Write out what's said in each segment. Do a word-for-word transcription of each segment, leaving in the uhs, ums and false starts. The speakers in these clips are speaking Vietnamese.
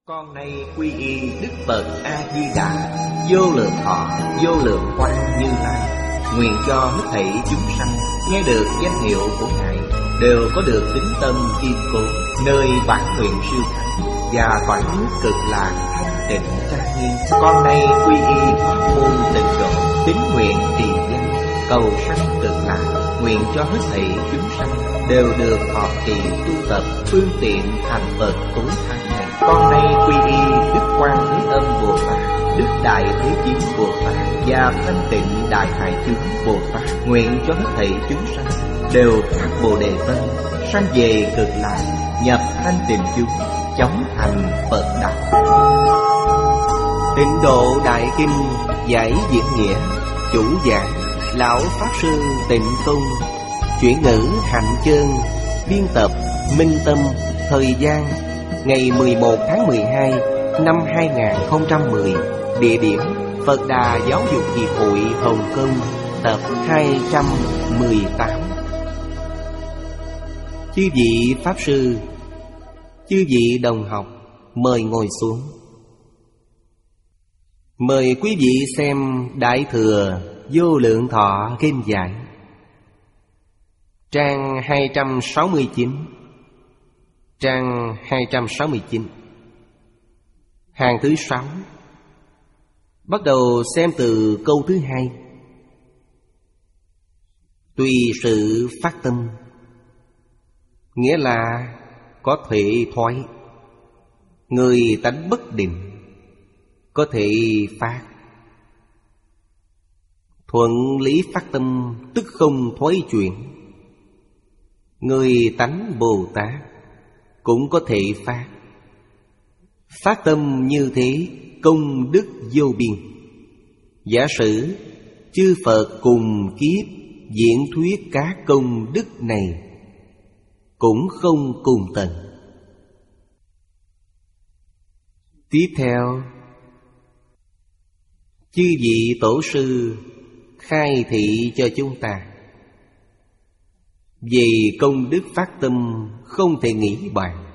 Con nay quy y Đức Phật A Di Đà, vô lượng thọ, vô lượng quang Như Lai. Nguyện cho hết thảy chúng sanh nghe được danh hiệu của Ngài đều có được tín tâm kiên cố, nơi bản nguyện siêu thắng và cõi nước cực lạc thanh tịnh trang nghiêm. Con nay quy y pháp môn tịnh độ, tín nguyện trì danh, cầu sanh cực lạc. Nguyện cho hết thảy chúng sanh đều được thọ trì tu tập phương tiện thành Phật tối thắng này. Con nay quy y Đức Quan Thế Âm Bồ Tát, Đức Đại Thế Chí Bồ Tát và Thanh Tịnh Đại Hải Chúng Bồ Tát. Nguyện cho hết thảy chúng sanh đều phát Bồ Đề Tâm, sanh về cực lạc, nhập thanh tịnh chúng, chóng thành Phật đạo. Tịnh Độ Đại Kinh giải diễn nghĩa, chủ giảng Lão Pháp Sư Tịnh Tông, chuyển ngữ Hạnh Chương, biên tập Minh Tâm. Thời gian ngày mười một tháng mười hai năm hai nghìn không trăm mười. Địa điểm Phật Đà Giáo dục Hiệp hội Hồng Kông, tập hai trăm mười tám. Chư vị Pháp Sư, chư vị đồng học, mời ngồi xuống. Mời quý vị xem Đại Thừa Vô Lượng Thọ Kinh giải, trang hai trăm sáu mươi chín. Trang hai trăm sáu mươi chín, hàng thứ sáu. Bắt đầu xem từ câu thứ hai. Tùy sự phát tâm, nghĩa là có thể thoái. Người tánh bất định, có thể phát. Thuận lý phát tâm, tức không thoái chuyển. Người tánh Bồ Tát cũng có thể phát. Phát tâm như thế, công đức vô biên. Giả sử chư Phật cùng kiếp diễn thuyết các công đức này, cũng không cùng tận. Tiếp theo, chư vị tổ sư khai thị cho chúng ta về công đức phát tâm không thể nghĩ bàn.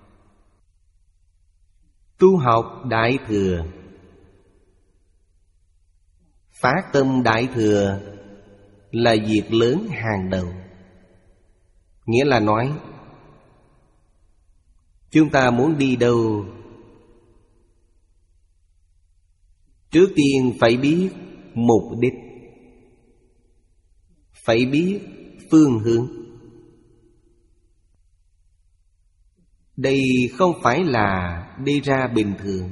Tu học Đại Thừa, phát tâm Đại Thừa là việc lớn hàng đầu. Nghĩa là nói, chúng ta muốn đi đâu, trước tiên phải biết mục đích, phải biết phương hướng. Đây không phải là đi ra bình thường.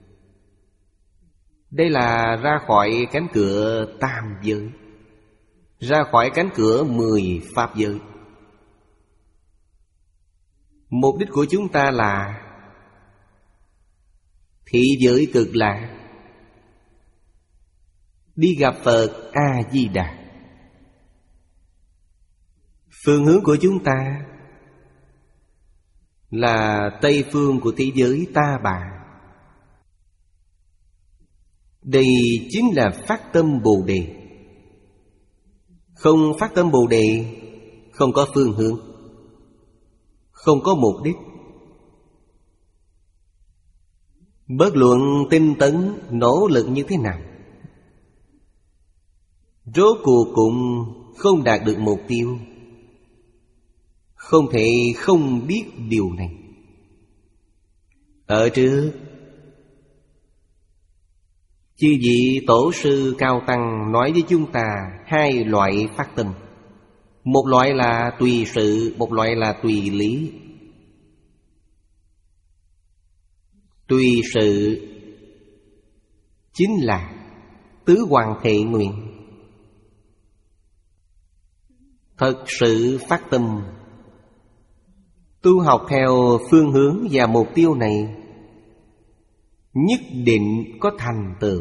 Đây là ra khỏi cánh cửa tam giới, ra khỏi cánh cửa mười pháp giới. Mục đích của chúng ta là thị giới cực lạc, đi gặp Phật A-di-đà. Phương hướng của chúng ta là Tây phương của thế giới Ta Bà. Đây chính là phát tâm Bồ Đề. Không phát tâm Bồ Đề, không có phương hướng, không có mục đích. Bất luận tinh tấn, nỗ lực như thế nào, rốt cuộc cũng không đạt được mục tiêu. Không thể không biết điều này. Ở trước, chư vị tổ sư cao tăng nói với chúng ta hai loại phát tâm. Một loại là tùy sự, một loại là tùy lý. Tùy sự chính là tứ hoàng thệ nguyện. Thật sự phát tâm, tu học theo phương hướng và mục tiêu này, nhất định có thành tựu.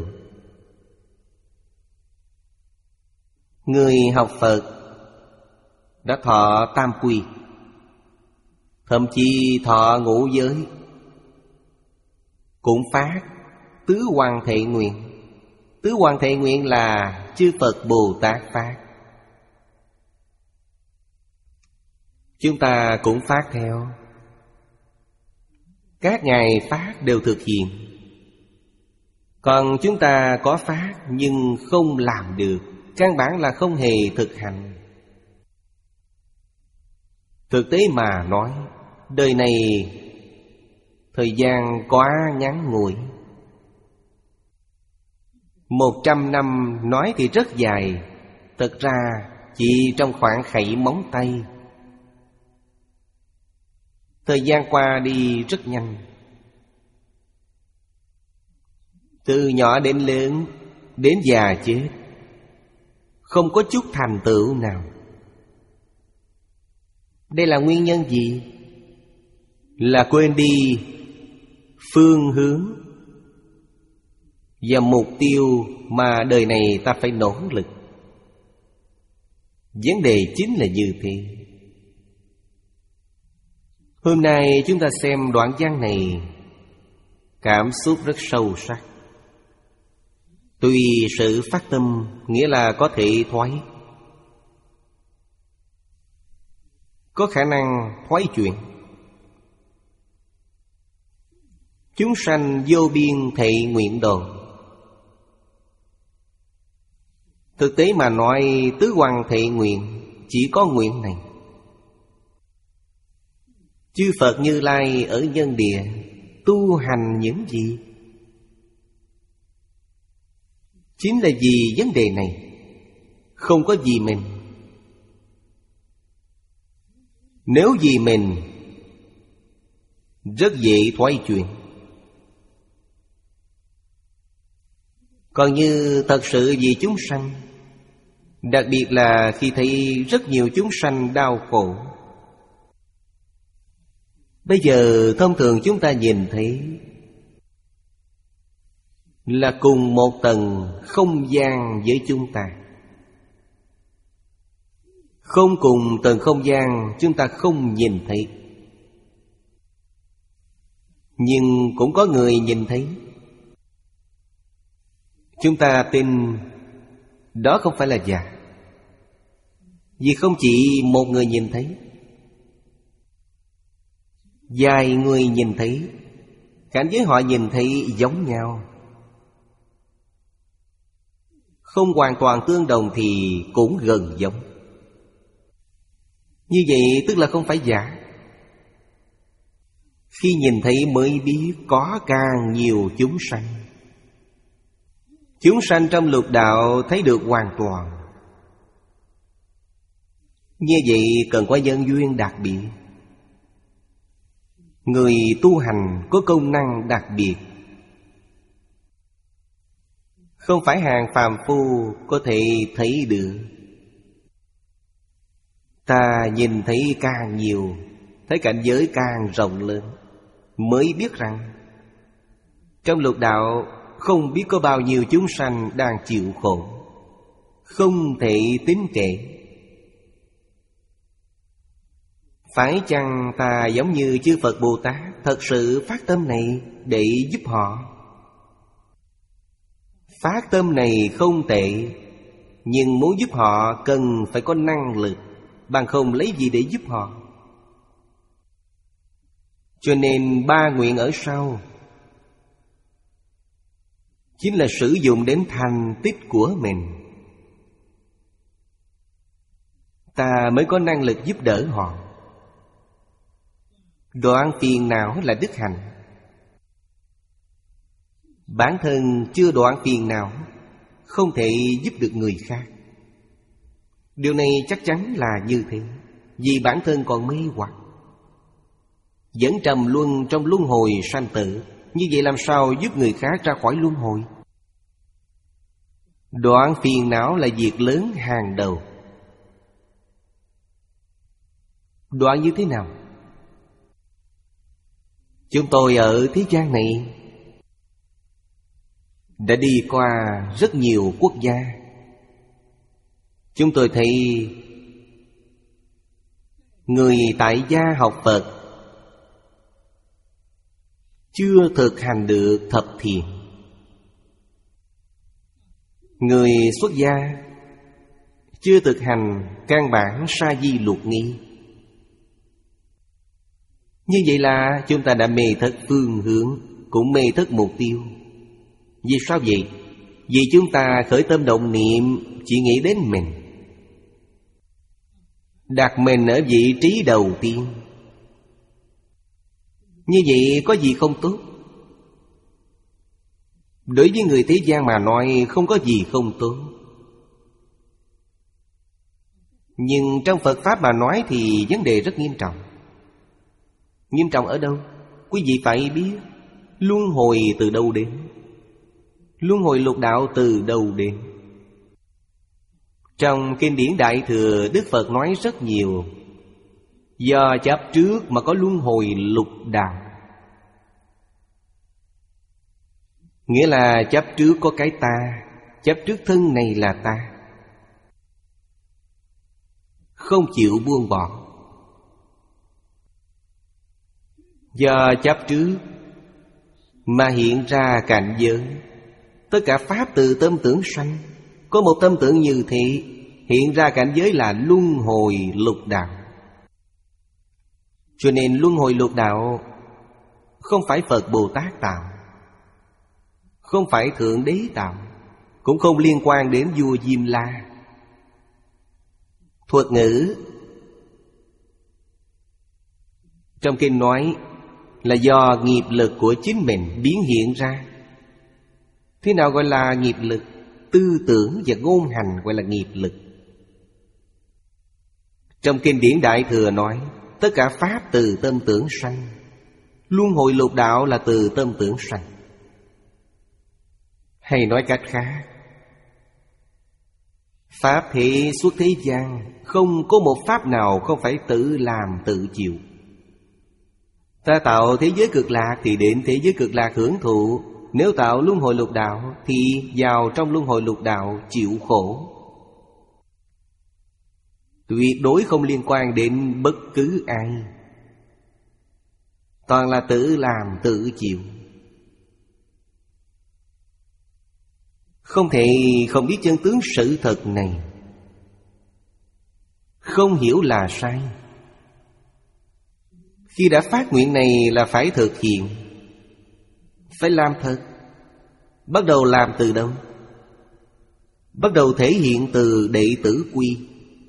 Người học Phật đã thọ tam quy, thậm chí thọ ngũ giới, cũng phát tứ hoàng thệ nguyện. Tứ hoàng thệ nguyện là chư Phật Bồ Tát phát. Chúng ta cũng phát theo. Các ngài phát đều thực hiện. Còn chúng ta có phát nhưng không làm được, căn bản là không hề thực hành. Thực tế mà nói, đời này thời gian quá ngắn ngủi. Một trăm năm nói thì rất dài, thật ra chỉ trong khoảng khẩy móng tay. Thời gian qua đi rất nhanh. Từ nhỏ đến lớn, đến già chết, không có chút thành tựu nào. Đây là nguyên nhân gì? Là quên đi phương hướng và mục tiêu mà đời này ta phải nỗ lực. Vấn đề chính là như thế. Hôm nay chúng ta xem đoạn văn này, cảm xúc rất sâu sắc. Tùy sự phát tâm, nghĩa là có thể thoái, có khả năng thoái chuyển. Chúng sanh vô biên thệ nguyện độ. Thực tế mà nói, tứ hoàng thệ nguyện chỉ có nguyện này. Chư Phật Như Lai ở nhân địa tu hành những gì? Chính là vì vấn đề này. Không có gì mình. Nếu vì mình, rất dễ thoái chuyển. Còn như thật sự vì chúng sanh, đặc biệt là khi thấy rất nhiều chúng sanh đau khổ. Bây giờ thông thường chúng ta nhìn thấy là cùng một tầng không gian với chúng ta. Không cùng tầng không gian chúng ta không nhìn thấy, nhưng cũng có người nhìn thấy. Chúng ta tin đó không phải là giả, vì không chỉ một người nhìn thấy, vài người nhìn thấy. Cảnh giới họ nhìn thấy giống nhau, không hoàn toàn tương đồng thì cũng gần giống. Như vậy tức là không phải giả. Khi nhìn thấy mới biết có càng nhiều chúng sanh. Chúng sanh trong lục đạo thấy được hoàn toàn. Như vậy cần có nhân duyên đặc biệt. Người tu hành có công năng đặc biệt, không phải hàng phàm phu có thể thấy được. Ta nhìn thấy càng nhiều, thấy cảnh giới càng rộng lớn, mới biết rằng trong lục đạo không biết có bao nhiêu chúng sanh đang chịu khổ, không thể tính kể. Phải chăng ta giống như chư Phật Bồ Tát thật sự phát tâm này để giúp họ? Phát tâm này không tệ, nhưng muốn giúp họ cần phải có năng lực, bằng không lấy gì để giúp họ. Cho nên ba nguyện ở sau chính là sử dụng đến thành tích của mình, ta mới có năng lực giúp đỡ họ. Đoạn phiền não là đức hạnh. Bản thân chưa đoạn phiền não, không thể giúp được người khác. Điều này chắc chắn là như thế, vì bản thân còn mê hoặc, vẫn trầm luân trong luân hồi sanh tử. Như vậy làm sao giúp người khác ra khỏi luân hồi? Đoạn phiền não là việc lớn hàng đầu. Đoạn như thế nào? Chúng tôi ở thế gian này đã đi qua rất nhiều quốc gia. Chúng tôi thấy người tại gia học Phật chưa thực hành được thập thiện. Người xuất gia chưa thực hành căn bản sa di lục nghi. Như vậy là chúng ta đã mê thất phương hướng, cũng mê thất mục tiêu. Vì sao vậy? Vì chúng ta khởi tâm động niệm chỉ nghĩ đến mình, đặt mình ở vị trí đầu tiên. Như vậy có gì không tốt? Đối với người thế gian mà nói không có gì không tốt. Nhưng trong Phật Pháp mà nói thì vấn đề rất nghiêm trọng. Nghiêm trọng ở đâu? Quý vị phải biết luân hồi từ đâu đến. Luân hồi lục đạo từ đâu đến? Trong kinh điển Đại Thừa, Đức Phật nói rất nhiều. Do chấp trước mà có luân hồi lục đạo. Nghĩa là chấp trước có cái ta, chấp trước thân này là ta, không chịu buông bỏ. Do chấp trước mà hiện ra cảnh giới. Tất cả pháp từ tâm tưởng sanh. Có một tâm tưởng như thế, hiện ra cảnh giới là luân hồi lục đạo. Cho nên luân hồi lục đạo không phải Phật Bồ Tát tạo, không phải Thượng Đế tạo, cũng không liên quan đến vua Diêm La. Thuật ngữ trong kinh nói là do nghiệp lực của chính mình biến hiện ra. Thế nào gọi là nghiệp lực? Tư tưởng và ngôn hành gọi là nghiệp lực. Trong kinh điển Đại Thừa nói tất cả pháp từ tâm tưởng sanh. Luân hồi lục đạo là từ tâm tưởng sanh. Hay nói cách khác, pháp thế xuất thế gian, không có một pháp nào không phải tự làm tự chịu. Ta tạo thế giới cực lạc thì đến thế giới cực lạc hưởng thụ. Nếu tạo luân hồi lục đạo thì vào trong luân hồi lục đạo chịu khổ. Tuyệt đối không liên quan đến bất cứ ai, toàn là tự làm tự chịu. Không thể không biết chân tướng sự thật này. Không hiểu là sai. Khi đã phát nguyện này là phải thực hiện, phải làm thật. Bắt đầu làm từ đâu? Bắt đầu thể hiện từ đệ tử quy.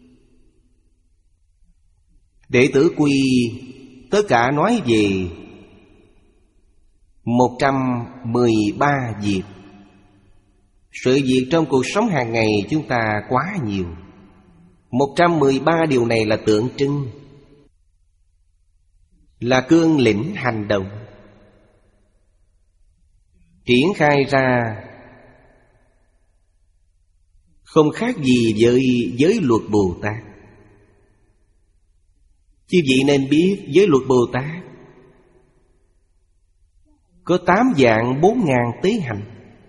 Đệ tử quy tất cả nói về một trăm mười ba việc. Sự việc trong cuộc sống hàng ngày chúng ta quá nhiều. Một trăm mười ba điều này là tượng trưng, là cương lĩnh hành động, triển khai ra không khác gì với giới luật Bồ Tát. Chư vị nên biết giới luật Bồ Tát có tám vạn bốn ngàn tế hạnh.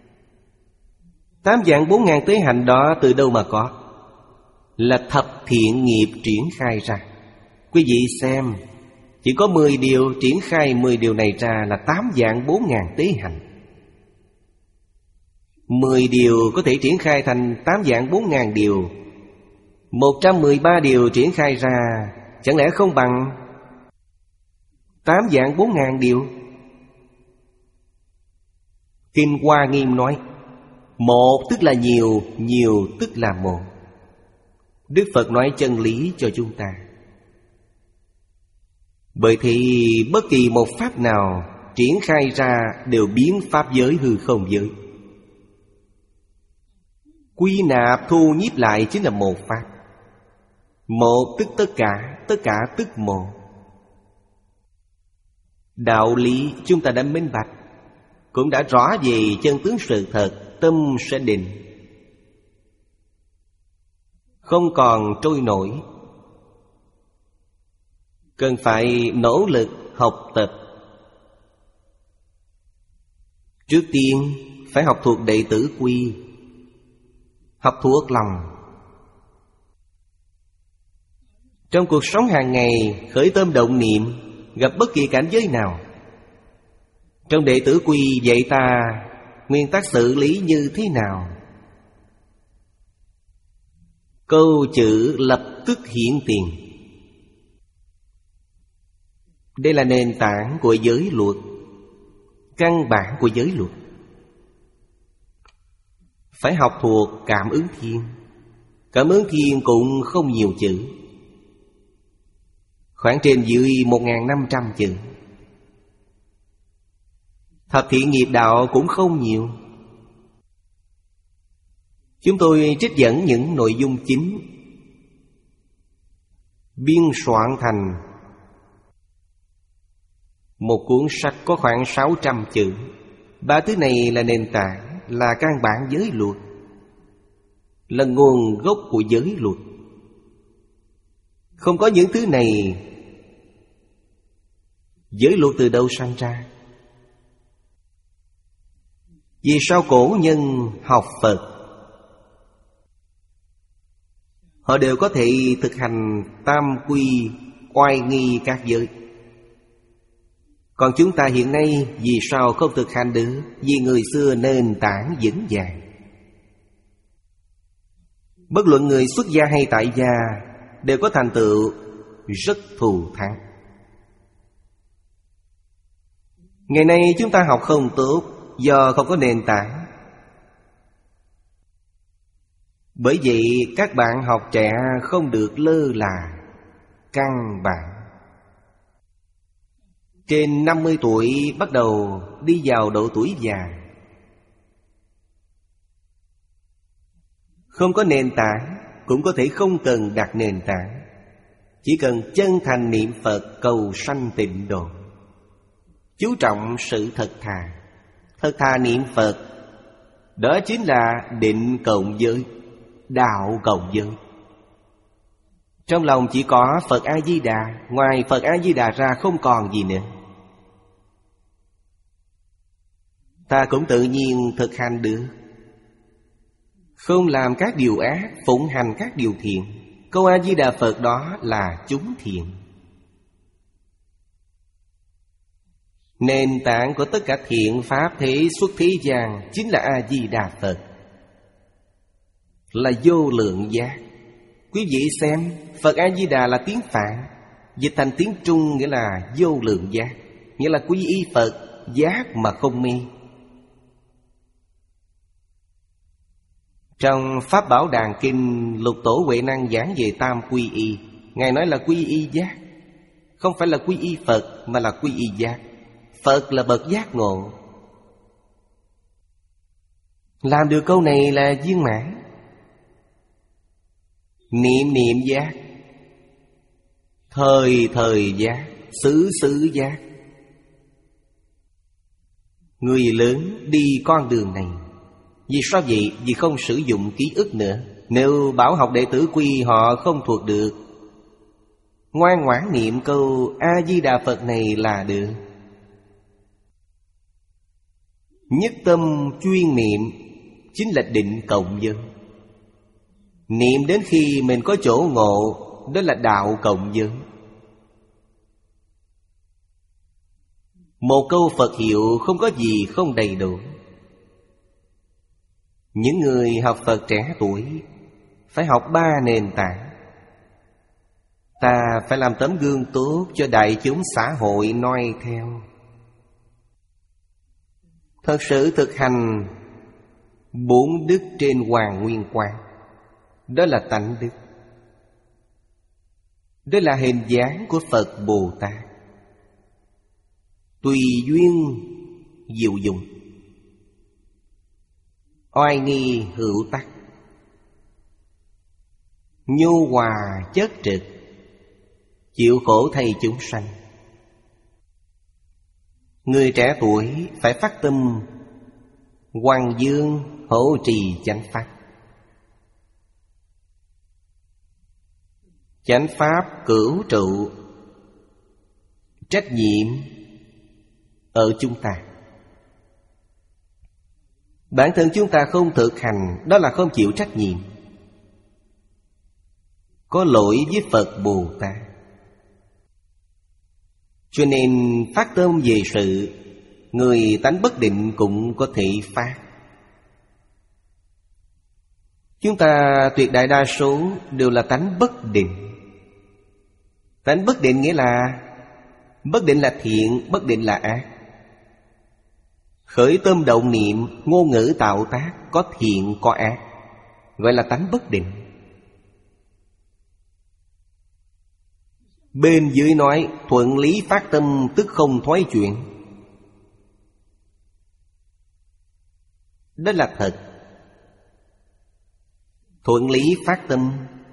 Tám vạn bốn ngàn tế hạnh đó từ đâu mà có? Là thập thiện nghiệp triển khai ra. Quý vị xem, chỉ có mười điều, triển khai mười điều này ra là tám vạn bốn ngàn tế hạnh. Mười điều có thể triển khai thành tám vạn bốn ngàn điều. Một trăm mười ba điều triển khai ra, chẳng lẽ không bằng tám vạn bốn ngàn điều? Kinh Hoa Nghiêm nói một tức là nhiều, nhiều tức là một. Đức Phật nói chân lý cho chúng ta. Bởi thì bất kỳ một pháp nào triển khai ra đều biến pháp giới hư không giới. Quy nạp thu nhiếp lại chính là một pháp. Một tức tất cả, tất cả tức một. Đạo lý chúng ta đã minh bạch, cũng đã rõ về chân tướng sự thật, tâm sẽ định, không còn trôi nổi. Cần phải nỗ lực học tập. Trước tiên phải học thuộc đệ tử quy, học thuộc lòng. Trong cuộc sống hàng ngày, khởi tâm động niệm, gặp bất kỳ cảnh giới nào, trong đệ tử quy dạy ta nguyên tắc xử lý như thế nào. Câu chữ lập tức hiện tiền. Đây là nền tảng của giới luật, căn bản của giới luật. Phải học thuộc Cảm Ứng Thiên. Cảm Ứng Thiên cũng không nhiều chữ, khoảng trên dưới một nghìn năm trăm chữ. Thập Thiện Nghiệp Đạo cũng không nhiều. Chúng tôi trích dẫn những nội dung chính, biên soạn thành một cuốn sách có khoảng sáu trăm chữ. Ba thứ này là nền tảng, là căn bản giới luật, là nguồn gốc của giới luật. Không có những thứ này, giới luật từ đâu sanh ra? Vì sao cổ nhân học Phật họ đều có thể thực hành tam quy, oai nghi các giới? Còn chúng ta hiện nay vì sao không thực hành được? Vì người xưa nền tảng vững vàng. Bất luận người xuất gia hay tại gia đều có thành tựu rất thù thắng. Ngày nay chúng ta học không tốt do không có nền tảng. Bởi vậy các bạn học trẻ không được lơ là căn bản. Trên năm mươi tuổi bắt đầu đi vào độ tuổi già. Không có nền tảng, cũng có thể không cần đặt nền tảng. Chỉ cần chân thành niệm Phật cầu sanh tịnh độ, chú trọng sự thật thà. Thật thà niệm Phật, đó chính là định cộng giới, đạo cộng giới. Trong lòng chỉ có Phật A-di-đà, ngoài Phật A-di-đà ra không còn gì nữa. Ta cũng tự nhiên thực hành được. Không làm các điều ác, phụng hành các điều thiện. Câu A-di-đà Phật đó là chúng thiện. Nền tảng của tất cả thiện pháp thế xuất thế gian chính là A-di-đà Phật, là vô lượng giác. Quý vị xem, Phật A-di-đà là tiếng Phạn, dịch thành tiếng Trung nghĩa là vô lượng giác, nghĩa là quy y Phật, giác mà không mê. Trong Pháp Bảo Đàn Kinh, Lục Tổ Huệ Năng giảng về tam quy y. Ngài nói là quy y giác, không phải là quy y Phật, mà là quy y giác. Phật là bậc giác ngộ. Làm được câu này là viên mãn. Niệm niệm giác, thời thời giác, xứ xứ giác. Người lớn đi con đường này. Vì sao vậy? Vì không sử dụng ký ức nữa. Nếu bảo học đệ tử quy họ không thuộc được, ngoan ngoãn niệm câu A-di-đà Phật này là được. Nhất tâm chuyên niệm chính là định cộng giới. Niệm đến khi mình có chỗ ngộ, đó là đạo cộng giới. Một câu Phật hiệu không có gì không đầy đủ. Những người học Phật trẻ tuổi phải học ba nền tảng. Ta phải làm tấm gương tốt cho đại chúng xã hội noi theo. Thật sự thực hành bốn đức trên Hoàng Nguyên Quang. Đó là tánh đức. Đó là hình dáng của Phật Bồ Tát. Tùy duyên diệu dụng, oai nghi hữu tắc, nhu hòa chất trực, chịu khổ thay chúng sanh. Người trẻ tuổi phải phát tâm Hoàng dương hỗ trì chánh pháp. Chánh pháp cửu trụ, trách nhiệm ở chúng ta. Bản thân chúng ta không thực hành, đó là không chịu trách nhiệm, có lỗi với Phật Bồ Tát. Cho nên phát tâm về sự, người tánh bất định cũng có thể phát. Chúng ta tuyệt đại đa số đều là tánh bất định. Tánh bất định nghĩa là Bất định là thiện, bất định là ác. Khởi tâm động niệm, ngôn ngữ tạo tác, có thiện có ác, gọi là tánh bất định. Bên dưới nói thuận lý phát tâm tức không thoái chuyển. Đó là thật. Thuận lý phát tâm,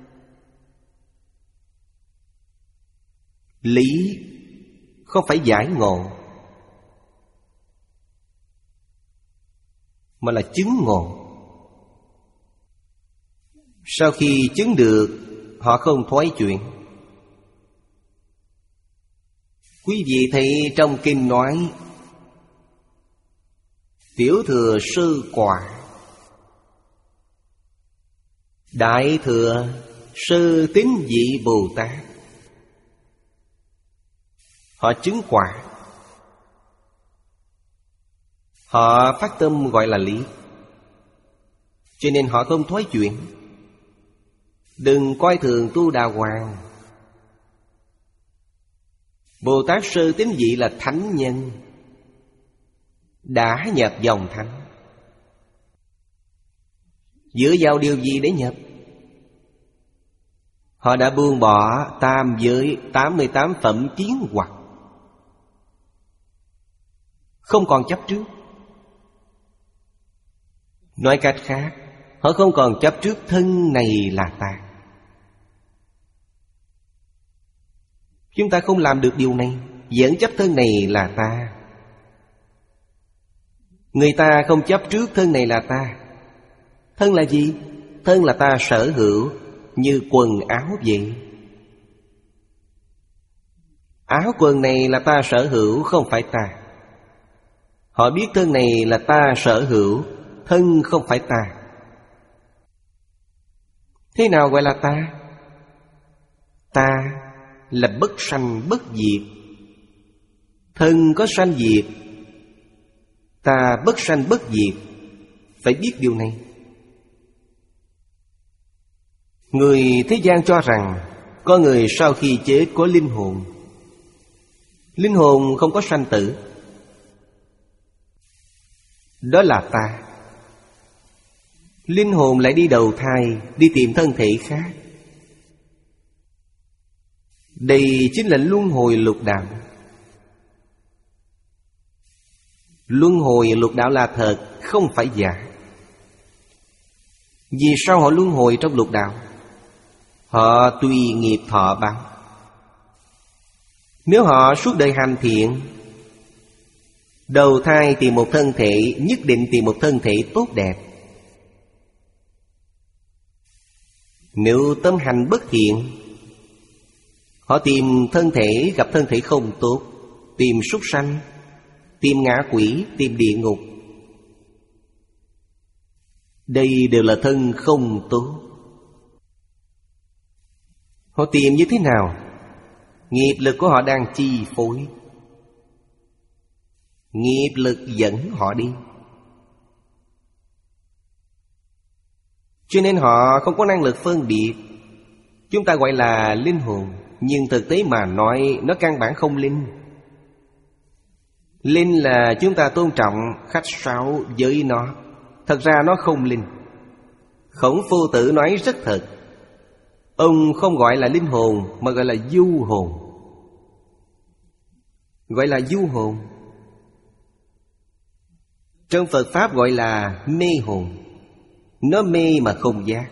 lý không phải giải ngộ, mà là chứng ngộ. Sau khi chứng được, họ không thoái chuyển. Quý vị thấy trong kinh nói tiểu thừa sư quả, đại thừa sư tín vị Bồ Tát. Họ chứng quả, họ phát tâm gọi là lý, cho nên họ không thoái chuyển. Đừng coi thường Tu Đà Hoàng. Bồ Tát Sư tín vị là thánh nhân, đã nhập dòng thánh. Dựa vào điều gì để nhập? Họ đã buông bỏ tam giới tám mươi tám phẩm kiến hoặc, không còn chấp trước. Nói cách khác, họ không còn chấp trước thân này là ta. Chúng ta không làm được điều này, vẫn chấp thân này là ta. Người ta không chấp trước thân này là ta. Thân là gì? Thân là ta sở hữu, như quần áo vậy. Áo quần này là ta sở hữu, không phải ta. Họ biết thân này là ta sở hữu, thân không phải ta. Thế nào gọi là ta? Ta là bất sanh bất diệt. Thân có sanh diệt, ta bất sanh bất diệt. Phải biết điều này. Người thế gian cho rằng có người sau khi chết có linh hồn. Linh hồn không có sanh tử. Đó là ta. Linh hồn lại đi đầu thai, đi tìm thân thể khác. Đây chính là luân hồi lục đạo. Luân hồi lục đạo là thật, không phải giả. Vì sao họ luân hồi trong lục đạo? Họ tùy nghiệp thọ báo. Nếu họ suốt đời hành thiện, đầu thai tìm một thân thể, nhất định tìm một thân thể tốt đẹp. Nếu tâm hành bất thiện, họ tìm thân thể, gặp thân thể không tốt, tìm súc sanh, tìm ngạ quỷ, tìm địa ngục. Đây đều là thân không tốt. Họ tìm như thế nào? Nghiệp lực của họ đang chi phối. Nghiệp lực dẫn họ đi. Cho nên họ không có năng lực phân biệt. Chúng ta gọi là linh hồn, nhưng thực tế mà nói, nó căn bản không linh. Linh là chúng ta tôn trọng, khách sáo với nó. Thật ra nó không linh. Khổng Phu Tử nói rất thật. Ông không gọi là linh hồn, mà gọi là du hồn. Gọi là du hồn. Trong Phật Pháp gọi là mê hồn. Nó mê mà không giác.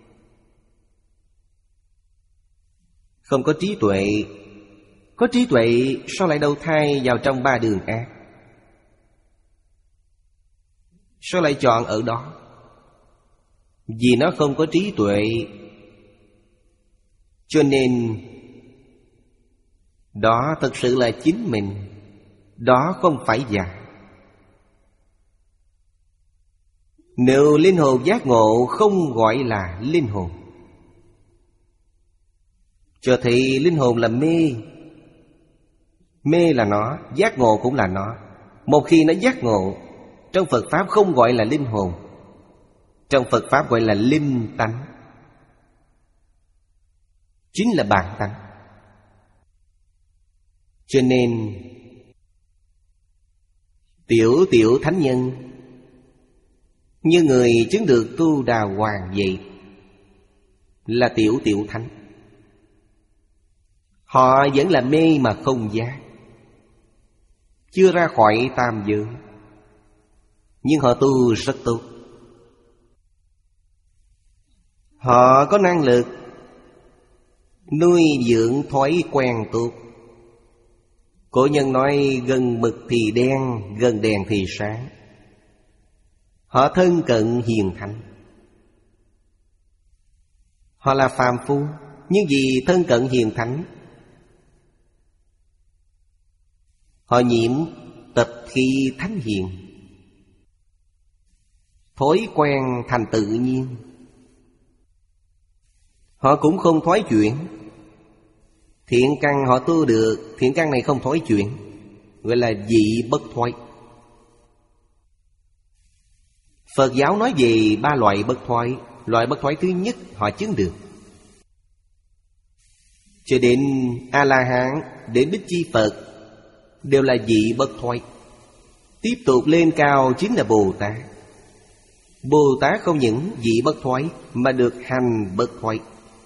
Không có trí tuệ. Có trí tuệ sao lại đầu thai vào trong ba đường ác? Sao lại chọn ở đó? Vì nó không có trí tuệ. Cho nên đó thật sự là chính mình. Đó không phải giả. Nếu linh hồn giác ngộ không gọi là linh hồn. Cho thấy linh hồn là mê. Mê là nó, giác ngộ cũng là nó. Một khi nó giác ngộ, trong Phật Pháp không gọi là linh hồn. Trong Phật Pháp gọi là linh tánh. Chính là bản tánh. Cho nên tiểu tiểu thánh nhân như người chứng được Tu Đà Hoàng vậy là tiểu tiểu thánh. Họ vẫn là mê mà không giác, chưa ra khỏi tam giới, nhưng họ tu rất tốt. Họ có năng lực nuôi dưỡng thói quen tốt. Cổ nhân nói gần mực thì đen, gần đèn thì sáng. Họ thân cận hiền thánh. Họ là phàm phu, nhưng vì thân cận hiền thánh, họ nhiễm tập khí thánh hiền, thói quen thành tự nhiên. Họ cũng không thoái chuyển. Thiện căn họ tu được, thiện căn này không thoái chuyển, gọi là dị bất thoái. Phật giáo nói về ba loại bất thoái. Loại bất thoái thứ nhất họ chứng được. Cho đến A-la-hán, đến Bích Chi Phật đều là dị bất thoái. Tiếp tục lên cao chính là Bồ Tát. Bồ Tát không những dị bất thoái mà được hành bất thoái.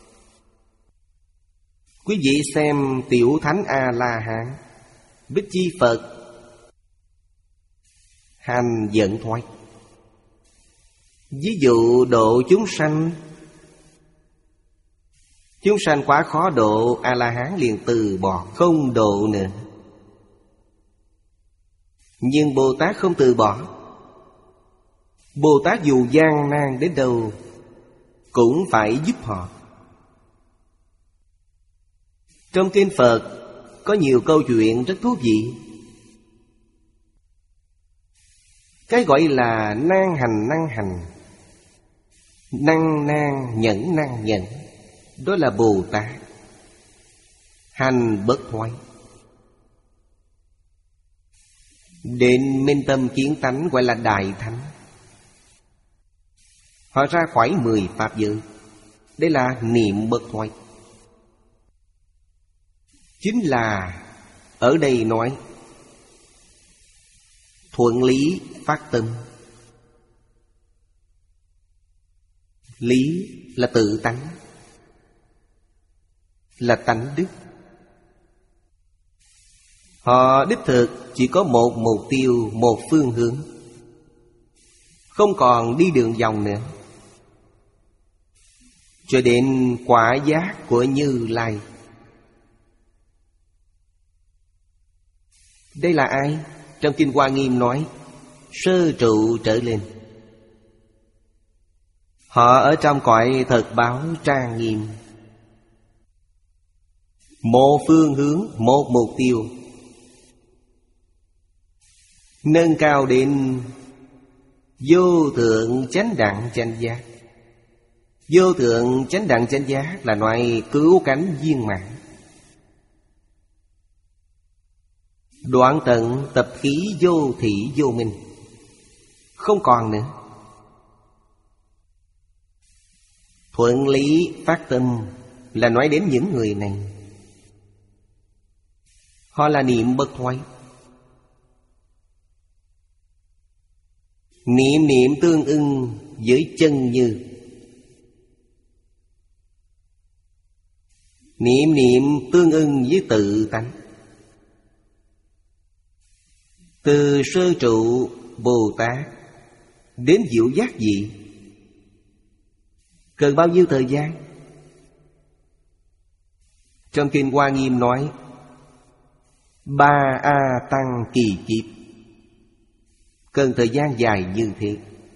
Quý vị xem tiểu thánh A-la-hán, Bích Chi Phật, hành dẫn thoái. Ví dụ độ chúng sanh, chúng sanh quá khó độ, A-la-hán liền từ bỏ, không độ nữa. Nhưng Bồ Tát không từ bỏ. Bồ Tát dù gian nan đến đâu cũng phải giúp họ. Trong kinh Phật có nhiều câu chuyện rất thú vị. Cái gọi là nan hành năng hành, năng nan nhẫn năng nhẫn, đó là Bồ Tát. Hành bất thoái. Đến minh tâm kiến tánh gọi là Đại Thánh. Họ ra khỏi mười pháp giới. Đây là niệm bất thoái. Chính là ở đây nói thuận lý phát tâm. Lý là tự tánh, là tánh đức. Họ đích thực chỉ có một mục tiêu, một phương hướng, không còn đi đường vòng nữa, cho đến quả giác của Như Lai. Đây là ai? Trong Kinh Hoa Nghiêm nói sơ trụ trở lên. Họ ở trong cõi thật báo trang nghiêm. Một phương hướng, một mục tiêu, nâng cao đến vô thượng chánh đẳng chánh giác. Vô thượng chánh đẳng chánh giác là loại cứu cánh viên mãn, đoạn tận tập khí vô thị vô minh, không còn nữa. Thuận lý phát tâm là nói đến những người này. Họ là niệm bất thoái. Niệm niệm tương ưng với chân như. Niệm niệm tương ưng với tự tánh. Từ sơ trụ Bồ Tát đến diệu giác dị cần bao nhiêu thời gian? Trong Kinh Hoa Nghiêm nói ba A Tăng kỳ kiếp, cần thời gian dài như thế.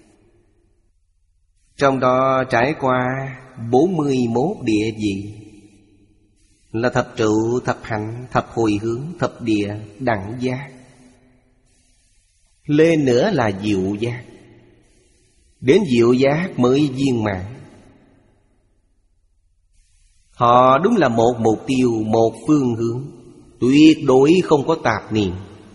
Trong đó trải qua bốn mươi mốt địa vị, là thập trụ, thập hạnh, thập hồi hướng, thập địa, đẳng giác. Lên nữa là diệu giác. Đến diệu giác mới viên mãn. Họ đúng là một mục tiêu, một phương hướng, tuyệt đối không có tạp niệm.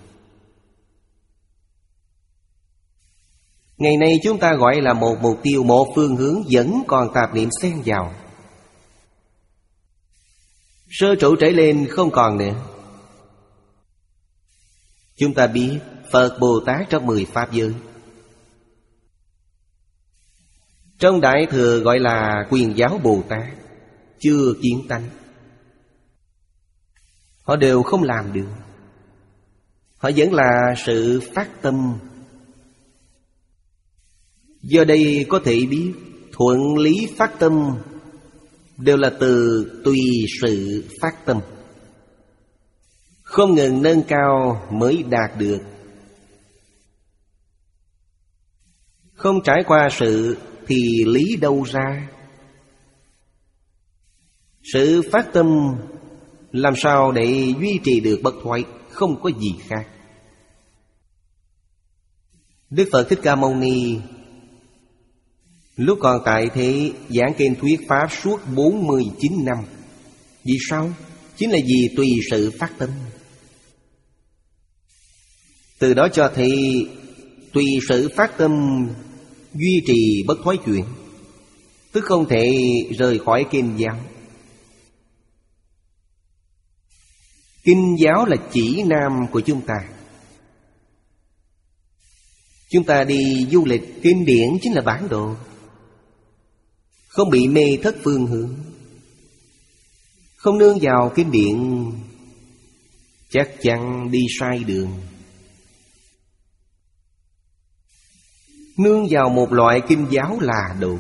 Ngày nay chúng ta gọi là một mục tiêu, một phương hướng, vẫn còn tạp niệm xen vào. Sơ trụ trở lên không còn nữa. Chúng ta biết Phật Bồ Tát trong mười Pháp giới, trong Đại Thừa gọi là Quyền Giáo Bồ Tát, chưa kiến tánh. Họ đều không làm được. Họ vẫn là sự phát tâm. Do đây có thể biết thuận lý phát tâm đều là từ tùy sự phát tâm, không ngừng nâng cao mới đạt được. Không trải qua sự thì lý đâu ra? Sự phát tâm làm sao để duy trì được bất thoái? Không có gì khác. Đức Phật Thích Ca Mâu Ni lúc còn tại thế giảng kinh thuyết pháp suốt bốn mươi chín năm. Vì sao? Chính là vì tùy sự phát tâm. Từ đó cho thấy tùy sự phát tâm duy trì bất thoái chuyển, tức không thể rời khỏi kinh giáo. Kinh giáo là chỉ nam của chúng ta. Chúng ta đi du lịch, kinh điển chính là bản đồ, không bị mê thất phương hướng. Không nương vào kinh điển chắc chắn đi sai đường. Nương vào một loại kinh giáo là đủ.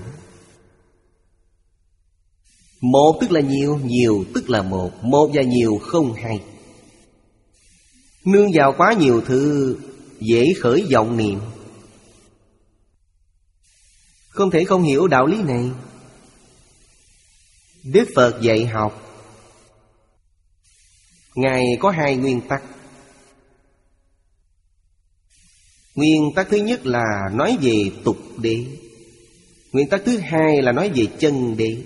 Một tức là nhiều, nhiều tức là một. Một và nhiều không hai. Nương vào quá nhiều thứ dễ khởi vọng niệm. Không thể không hiểu đạo lý này. Đức Phật dạy học, Ngài có hai nguyên tắc. Nguyên tắc thứ nhất là nói về tục đế. Nguyên tắc thứ hai là nói về chân đế.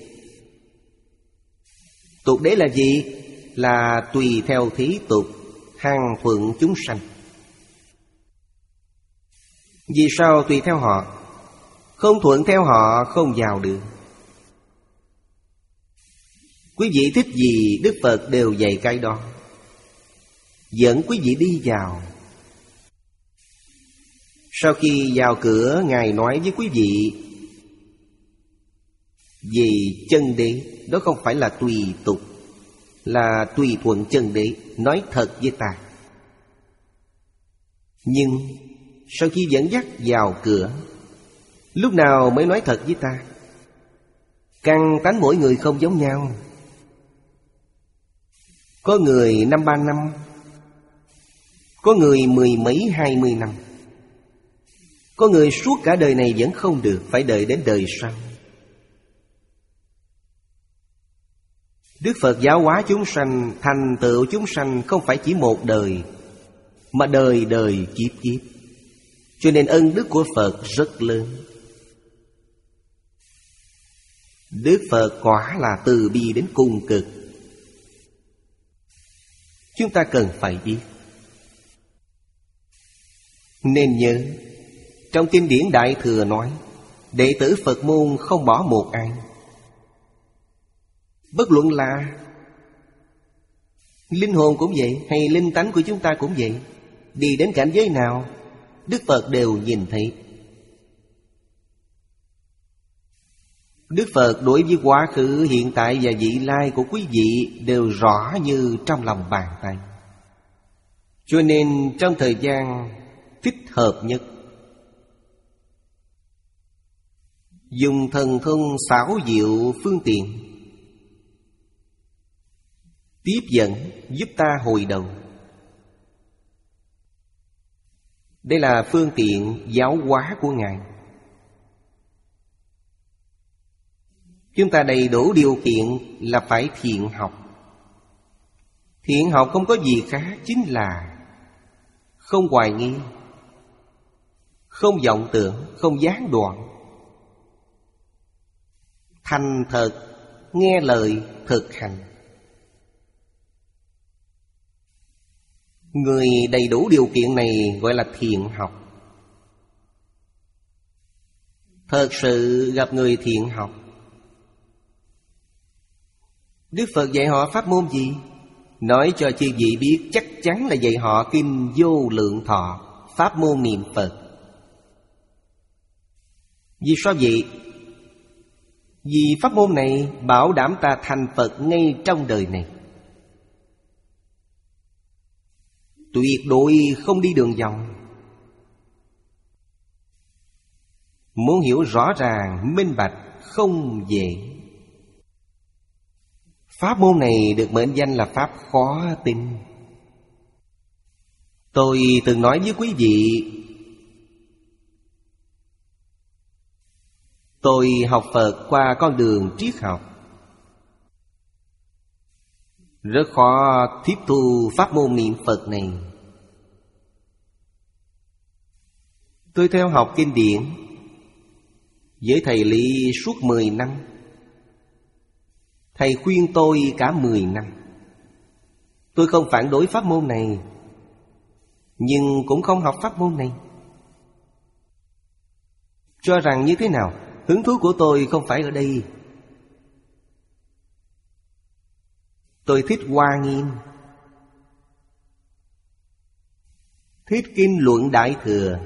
Tục đế là gì? Là tùy theo thế tục, hàng thuận chúng sanh. Vì sao tùy theo họ? Không thuận theo họ không vào được. Quý vị thích gì Đức Phật đều dạy cái đó, dẫn quý vị đi vào. Sau khi vào cửa, Ngài nói với quý vị về chân đế. Đó không phải là tùy tục, là tùy thuận chân đế. Nói thật với ta. Nhưng sau khi dẫn dắt vào cửa, lúc nào mới nói thật với ta? Căn tánh mỗi người không giống nhau. Có người năm ba năm, có người mười mấy hai mươi năm, có người suốt cả đời này vẫn không được, phải đợi đến đời sau. Đức Phật giáo hóa chúng sanh, thành tựu chúng sanh không phải chỉ một đời, mà đời đời kiếp kiếp. Cho nên ân đức của Phật rất lớn. Đức Phật quả là từ bi đến cùng cực. Chúng ta cần phải biết. Nên nhớ, trong kinh điển Đại Thừa nói, đệ tử Phật môn không bỏ một ai. Bất luận là linh hồn cũng vậy, hay linh tánh của chúng ta cũng vậy. Đi đến cảnh giới nào, Đức Phật đều nhìn thấy. Đức Phật đối với quá khứ, hiện tại và vị lai của quý vị đều rõ như trong lòng bàn tay. Cho nên trong thời gian thích hợp nhất, dùng thần thông xảo diệu phương tiện tiếp dẫn giúp ta hồi đầu. Đây là phương tiện giáo hóa của Ngài. Chúng ta đầy đủ điều kiện là phải thiện học. Thiện học không có gì khác, chính là không hoài nghi, không vọng tưởng, không gián đoạn, thành thật, nghe lời, thực hành. Người đầy đủ điều kiện này gọi là thiện học. Thật sự gặp người thiện học, Đức Phật dạy họ pháp môn gì? Nói cho chư vị biết chắc chắn là dạy họ kinh Vô Lượng Thọ, pháp môn niệm Phật. Vì sao vậy? Vì pháp môn này bảo đảm ta thành Phật ngay trong đời này, tuyệt đối không đi đường vòng. Muốn hiểu rõ ràng, minh bạch không dễ. Pháp môn này được mệnh danh là pháp khó tin. Tôi từng nói với quý vị, tôi học Phật qua con đường triết học, rất khó tiếp thu pháp môn niệm Phật này. Tôi theo học kinh điển với thầy Lý suốt mười năm. Thầy khuyên tôi cả mười năm. Tôi không phản đối pháp môn này, nhưng cũng không học pháp môn này. Cho rằng như thế nào? Hứng thú của tôi không phải ở đây. Tôi thích Hoa Nghiêm, thích kinh luận Đại Thừa,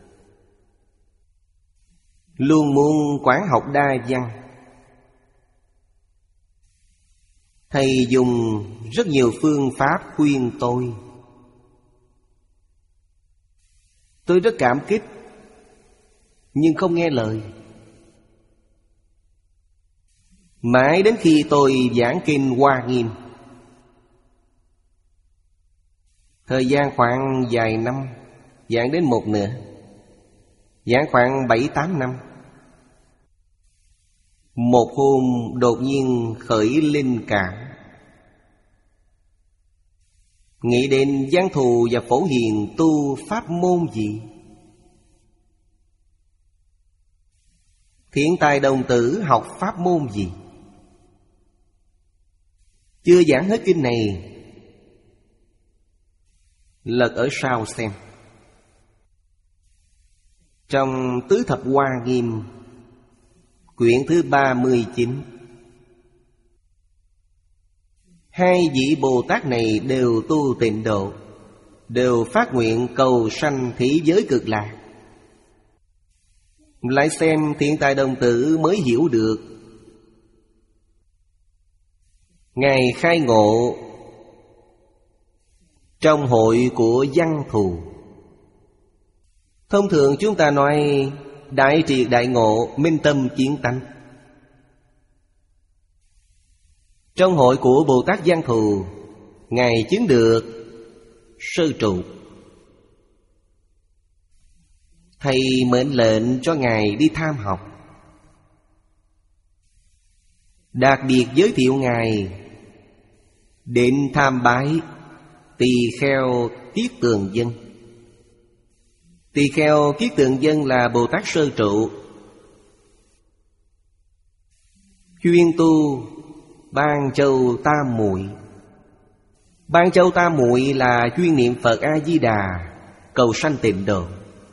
luôn muốn quán học đa văn. Thầy dùng rất nhiều phương pháp khuyên tôi. Tôi rất cảm kích, nhưng không nghe lời. Mãi đến khi tôi giảng kinh Hoa Nghiêm, thời gian khoảng vài năm, giảng đến một nửa, giảng khoảng bảy tám năm. Một hôm đột nhiên khởi linh cảm, nghĩ đến Giang Thù và Phổ Hiền tu pháp môn gì. Thiện Tài Đồng Tử học pháp môn gì. Chưa giảng hết kinh này, lật ở sau xem. Trong Tứ Thập Hoa Nghiêm, quyển thứ ba mươi chín, hai vị Bồ Tát này đều tu tịnh độ, đều phát nguyện cầu sanh thế giới cực lạc. Lại xem Thiện Tài Đồng Tử mới hiểu được. Ngài khai ngộ trong hội của Văn Thù. Thông thường chúng ta nói đại triệt đại ngộ, minh tâm kiến tánh. Trong hội của Bồ Tát Văn Thù, Ngài chứng được sơ trụ. Thầy mệnh lệnh cho Ngài đi tham học, đặc biệt giới thiệu Ngài đến tham bái Tỳ Kheo Kiết Tường Dân. Tỳ Kheo Kiết Tường Dân là Bồ Tát sơ trụ, chuyên tu Ban Châu Tam Muội. Ban Châu Tam Muội là chuyên niệm Phật A Di Đà, cầu sanh tịnh độ.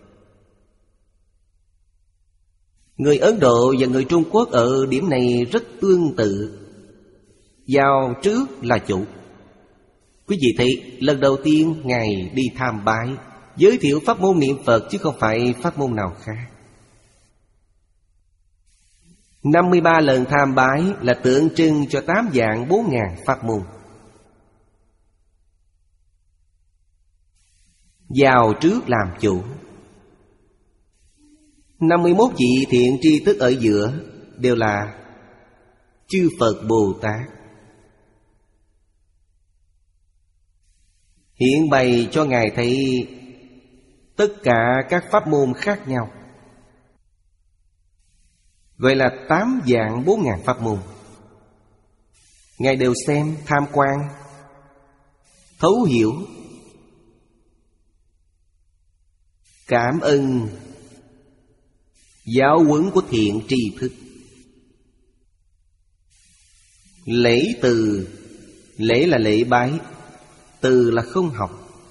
Người Ấn Độ và người Trung Quốc ở điểm này rất tương tự. Vào trước là chủ. Quý vị thấy lần đầu tiên Ngài đi tham bái, giới thiệu pháp môn niệm Phật chứ không phải pháp môn nào khác. năm mươi ba lần tham bái là tượng trưng cho tám vạn bốn ngàn pháp môn. Vào trước làm chủ. năm mươi mốt vị thiện tri thức ở giữa đều là chư Phật Bồ Tát, hiện bày cho Ngài thấy tất cả các pháp môn khác nhau, gọi là tám vạn bốn ngàn pháp môn. Ngài đều xem, tham quan, thấu hiểu, cảm ơn giáo huấn của thiện tri thức. Lễ từ, lễ là lễ bái, từ là không học.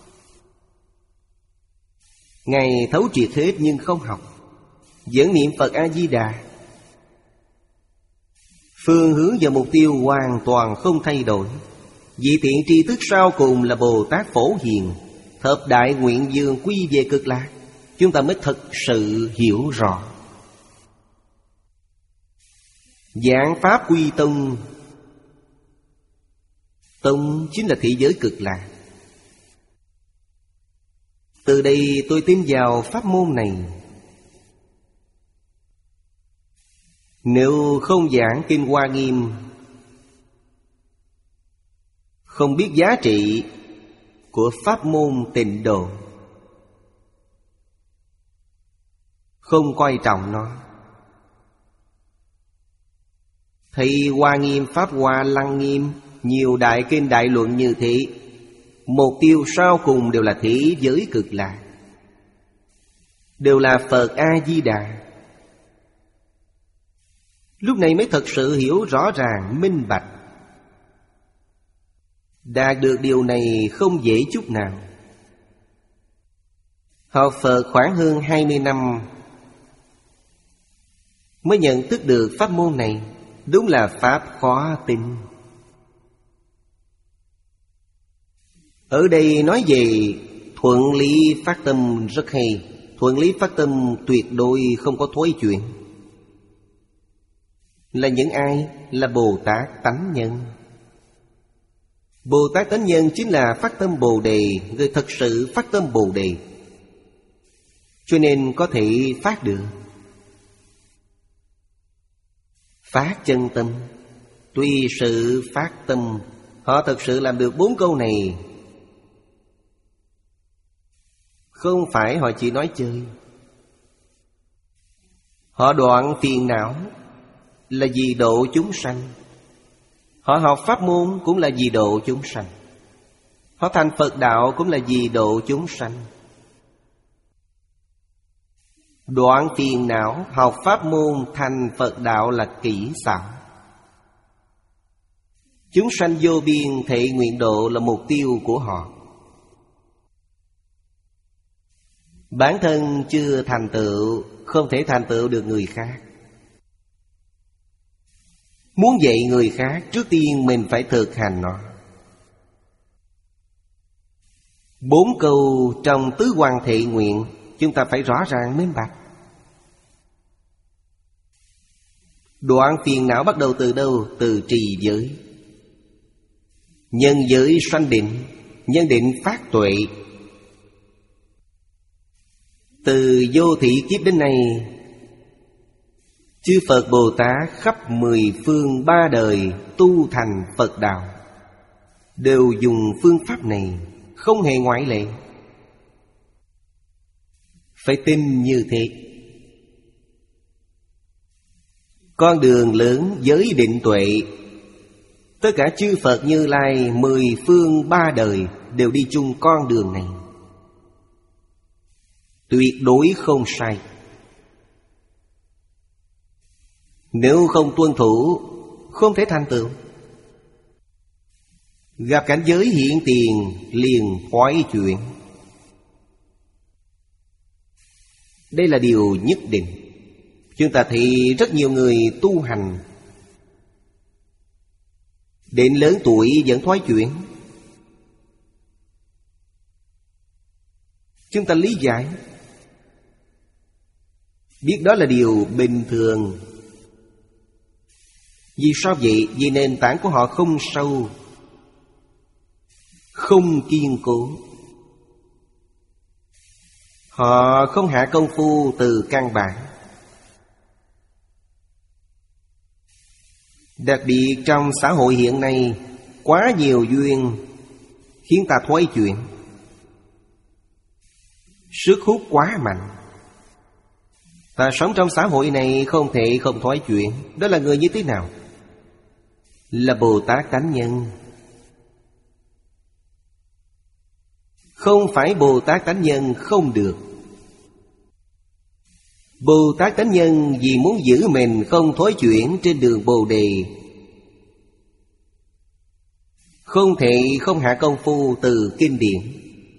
Ngài thấu triệt hết nhưng không học, vẫn niệm Phật A-di-đà. Phương hướng và mục tiêu hoàn toàn không thay đổi. Vị thiện tri thức sau cùng là Bồ Tát Phổ Hiền, thập đại nguyện dương quy về Cực Lạc. Chúng ta mới thật sự hiểu rõ. Giảng Pháp quy tông. Tông chính là thế giới Cực Lạc. Từ đây tôi tin vào pháp môn này. Nếu không giảng Kinh Hoa Nghiêm, không biết giá trị của pháp môn Tịnh Độ, không coi trọng nó, thì Hoa Nghiêm, Pháp Hoa, Lăng Nghiêm, nhiều đại kinh đại luận như thế, mục tiêu sau cùng đều là thế giới Cực Lạc, đều là Phật A-di-đà. Lúc này mới thật sự hiểu rõ ràng, minh bạch. Đạt được điều này không dễ chút nào. Học Phật khoảng hơn hai mươi năm mới nhận thức được pháp môn này. Đúng là pháp khó tin. Ở đây nói về thuận lý phát tâm rất hay. Thuận lý phát tâm tuyệt đối không có thối chuyển. Là những ai? Là Bồ Tát tánh nhân. Bồ Tát tánh nhân chính là phát tâm Bồ Đề, người thật sự phát tâm Bồ Đề, cho nên có thể phát được. Phát chân tâm, tùy sự phát tâm. Họ thật sự làm được bốn câu này. Không phải họ chỉ nói chơi. Họ đoạn phiền não là vì độ chúng sanh. Họ học pháp môn cũng là vì độ chúng sanh. Họ thành Phật đạo cũng là vì độ chúng sanh. Đoạn phiền não, học pháp môn, thành Phật đạo là kỹ xảo. Chúng sanh vô biên thệ nguyện độ là mục tiêu của họ. Bản thân chưa thành tựu, không thể thành tựu được người khác. Muốn dạy người khác, trước tiên mình phải thực hành nó. Bốn câu trong tứ quan thệ nguyện chúng ta phải rõ ràng minh bạch. Đoạn phiền não bắt đầu từ đâu? Từ trì giới. Nhân giới sanh định, nhân định phát tuệ. Từ vô thị kiếp đến nay, chư Phật Bồ Tát khắp mười phương ba đời tu thành Phật đạo đều dùng phương pháp này, không hề ngoại lệ. Phải tin như thế. Con đường lớn giới định tuệ, tất cả chư Phật Như Lai mười phương ba đời đều đi chung con đường này, tuyệt đối không sai. Nếu không tuân thủ, không thể thành tựu. Gặp cảnh giới hiện tiền liền thoái chuyển. Đây là điều nhất định. Chúng ta thấy rất nhiều người tu hành đến lớn tuổi vẫn thoái chuyển. Chúng ta lý giải, biết đó là điều bình thường. Vì sao vậy? Vì nền tảng của họ không sâu, không kiên cố. Họ không hạ công phu từ căn bản. Đặc biệt trong xã hội hiện nay, quá nhiều duyên khiến ta thoái chuyển. Sức hút quá mạnh. Ta sống trong xã hội này không thể không thoái chuyển. Đó là người như thế nào? Là Bồ Tát tánh nhân. Không phải Bồ Tát tánh nhân không được. Bồ Tát tánh nhân vì muốn giữ mình không thoái chuyển trên đường Bồ Đề, không thể không hạ công phu từ kinh điển.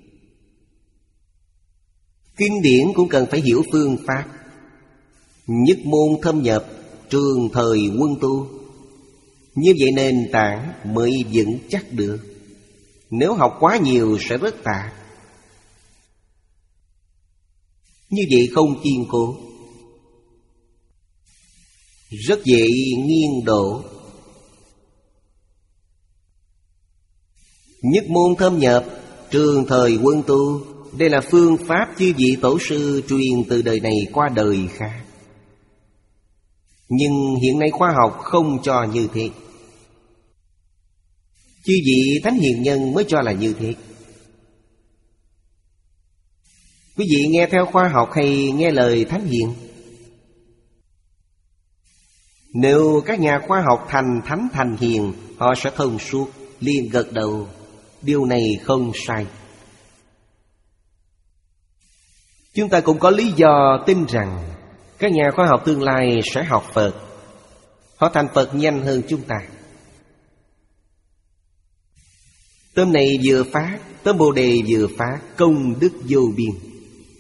Kinh điển cũng cần phải hiểu phương pháp. Nhất môn thâm nhập, trường thời quân tu. Như vậy nền tảng mới vững chắc được. Nếu học quá nhiều sẽ rất tạp. Như vậy không kiên cố, rất dễ nghiêng đổ. Nhất môn thâm nhập, trường thời quân tu. Đây là phương pháp chư vị tổ sư truyền từ đời này qua đời khác. Nhưng hiện nay khoa học không cho như thế. Chư vị thánh hiền nhân mới cho là như thế. Quý vị nghe theo khoa học hay nghe lời thánh hiền? Nếu các nhà khoa học thành thánh thành hiền, họ sẽ thông suốt, liền gật đầu. Điều này không sai. Chúng ta cũng có lý do tin rằng các nhà khoa học tương lai sẽ học Phật. Họ thành Phật nhanh hơn chúng ta. Tâm này vừa phát, tâm Bồ Đề vừa phát, công đức vô biên.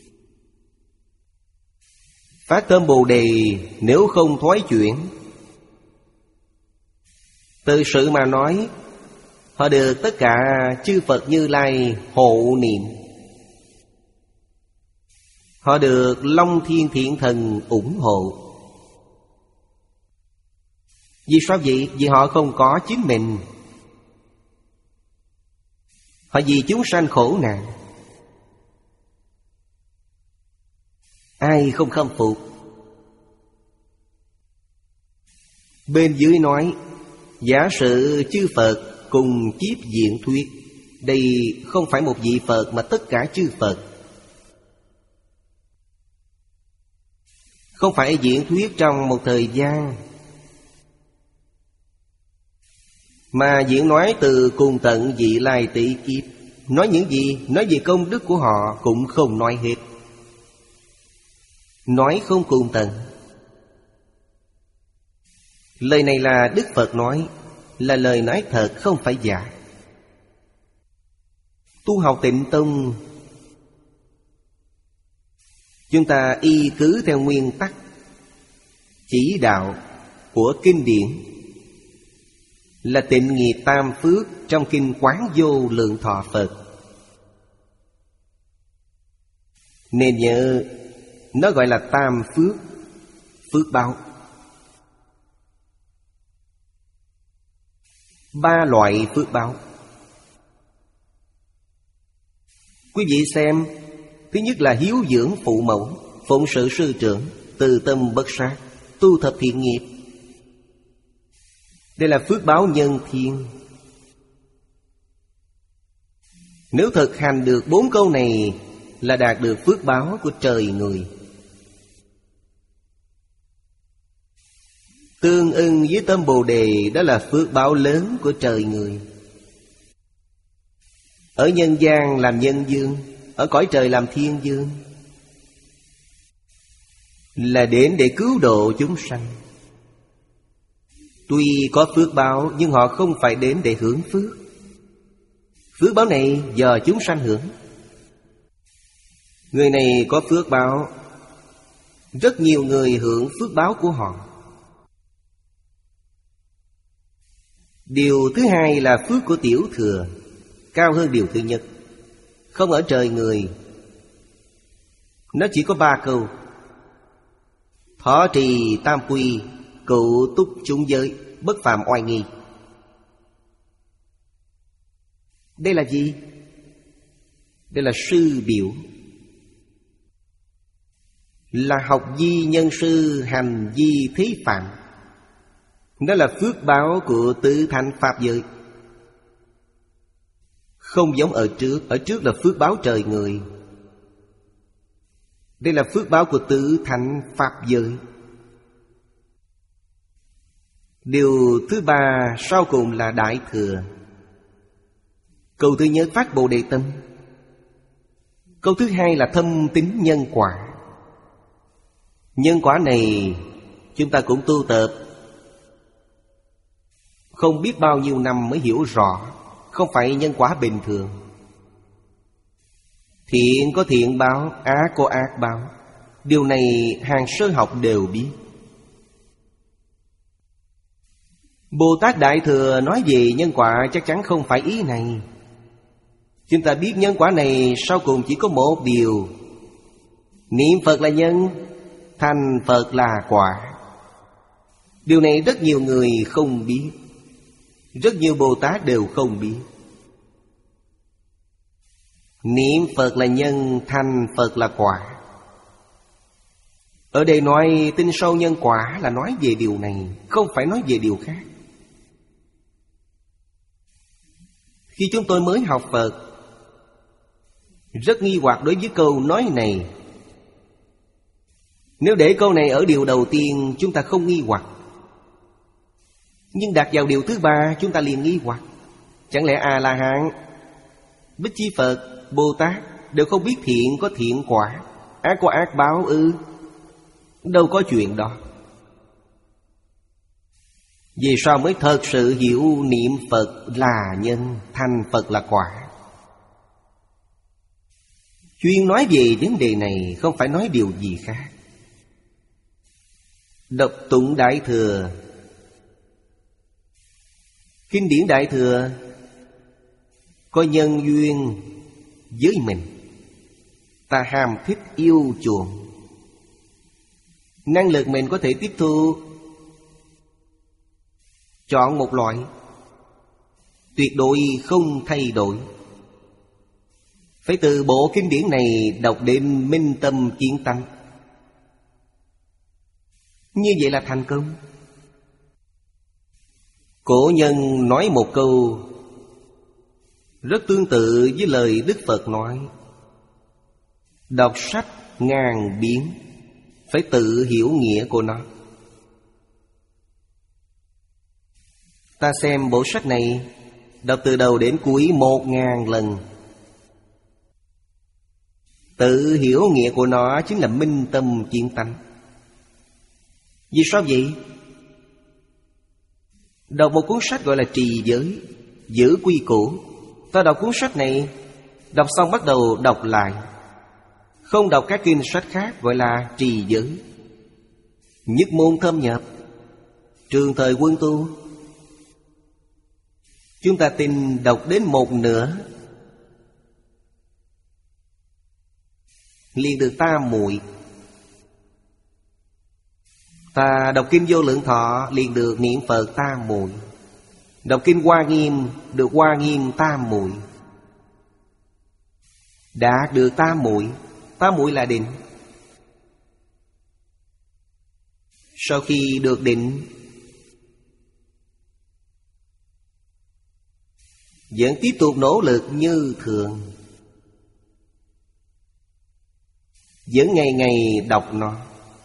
Phát tâm Bồ Đề nếu không thoái chuyển, từ sự mà nói, họ được tất cả chư Phật Như Lai hộ niệm. Họ được Long Thiên Thiện Thần ủng hộ. Vì sao vậy? Vì họ không có chính mình. Họ vì chúng sanh khổ nạn. Ai không khâm phục? Bên dưới nói, giả sử chư Phật cùng kiếp diễn thuyết. Đây không phải một vị Phật mà tất cả chư Phật. Không phải diễn thuyết trong một thời gian, mà diễn nói từ cùng tận vị lai tỷ kiếp. Nói những gì? Nói về công đức của họ cũng không nói hết. Nói không cùng tận. Lời này là Đức Phật nói, là lời nói thật, không phải giả. Tu học Tịnh Tông, chúng ta y cứ theo nguyên tắc chỉ đạo của kinh điển, là tịnh nghiệp tam phước trong kinh Quán Vô Lượng Thọ Phật. Nên nhớ, nó gọi là tam phước, phước báo. Ba loại phước báo. Quý vị xem, thứ nhất là hiếu dưỡng phụ mẫu, phụng sự sư trưởng, từ tâm bất sát, tu thập thiện nghiệp. Đây là phước báo nhân thiên. Nếu thực hành được bốn câu này là đạt được phước báo của trời người. Tương ưng với tâm Bồ Đề, đó là phước báo lớn của trời người. Ở nhân gian làm nhân dương, ở cõi trời làm thiên dương, là đến để cứu độ chúng sanh. Tuy có phước báo, nhưng họ không phải đến để hưởng phước. Phước báo này do chúng sanh hưởng. Người này có phước báo, rất nhiều người hưởng phước báo của họ. Điều thứ hai là phước của tiểu thừa, cao hơn điều thứ nhất. Không ở trời người. Nó chỉ có ba câu: thọ trì tam quy, cựu túc chúng giới, bất phạm oai nghi. Đây là gì? Đây là sư biểu, là học vi nhân sư, hành vi thí phạm. Đó là phước báo của tứ thánh pháp giới. Không giống ở trước. Ở trước là phước báo trời người. Đây là phước báo của tứ thánh pháp giới. Điều thứ ba sau cùng là đại thừa. Câu thứ nhất phát Bồ Đề tâm. Câu thứ hai là thâm tín nhân quả. Nhân quả này chúng ta cũng tu tập không biết bao nhiêu năm mới hiểu rõ. Không phải nhân quả bình thường. Thiện có thiện báo, ác có ác báo. Điều này hàng sơ học đều biết. Bồ Tát Đại Thừa nói về nhân quả chắc chắn không phải ý này. Chúng ta biết nhân quả này sau cùng chỉ có một điều: niệm Phật là nhân, thành Phật là quả. Điều này rất nhiều người không biết, rất nhiều Bồ Tát đều không biết. Niệm Phật là nhân, thành Phật là quả. Ở đây nói tin sâu nhân quả là nói về điều này, không phải nói về điều khác. Khi chúng tôi mới học Phật, rất nghi hoặc đối với câu nói này. Nếu để câu này ở điều đầu tiên, chúng ta không nghi hoặc. Nhưng đặt vào điều thứ ba, chúng ta liền nghi hoặc. Chẳng lẽ A-la-hán, Bích Chi Phật, Bồ Tát đều không biết thiện có thiện quả, ác có ác báo ư? Đâu có chuyện đó. Vì sao mới thật sự hiểu niệm Phật là nhân, thành Phật là quả? Chuyên nói về vấn đề này, không phải nói điều gì khác. Đọc tụng Đại Thừa, kinh điển Đại Thừa có nhân duyên với mình, ta ham thích yêu chuộng, năng lực mình có thể tiếp thu, chọn một loại, tuyệt đối không thay đổi. Phải từ bộ kinh điển này đọc đến minh tâm kiến tánh. Như vậy là thành công. Cổ nhân nói một câu rất tương tự với lời Đức Phật nói: đọc sách ngàn biến, phải tự hiểu nghĩa của nó. Ta xem bộ sách này, đọc từ đầu đến cuối một ngàn lần, tự hiểu nghĩa của nó chính là minh tâm kiến tánh. Vì sao vậy? Đọc một cuốn sách gọi là trì giới, giữ quy củ. Ta đọc cuốn sách này, đọc xong bắt đầu đọc lại. Không đọc các kinh sách khác gọi là trì giới. Nhất môn thâm nhập, trường thời quân tu. Chúng ta tin đọc đến một nửa liền được tam muội. Ta đọc kinh Vô Lượng Thọ liền được niệm Phật tam muội. Đọc kinh Hoa Nghiêm được Hoa Nghiêm tam muội. Đạt được tam muội. Tam muội là định. Sau khi được định, vẫn tiếp tục nỗ lực như thường, vẫn ngày ngày đọc nó.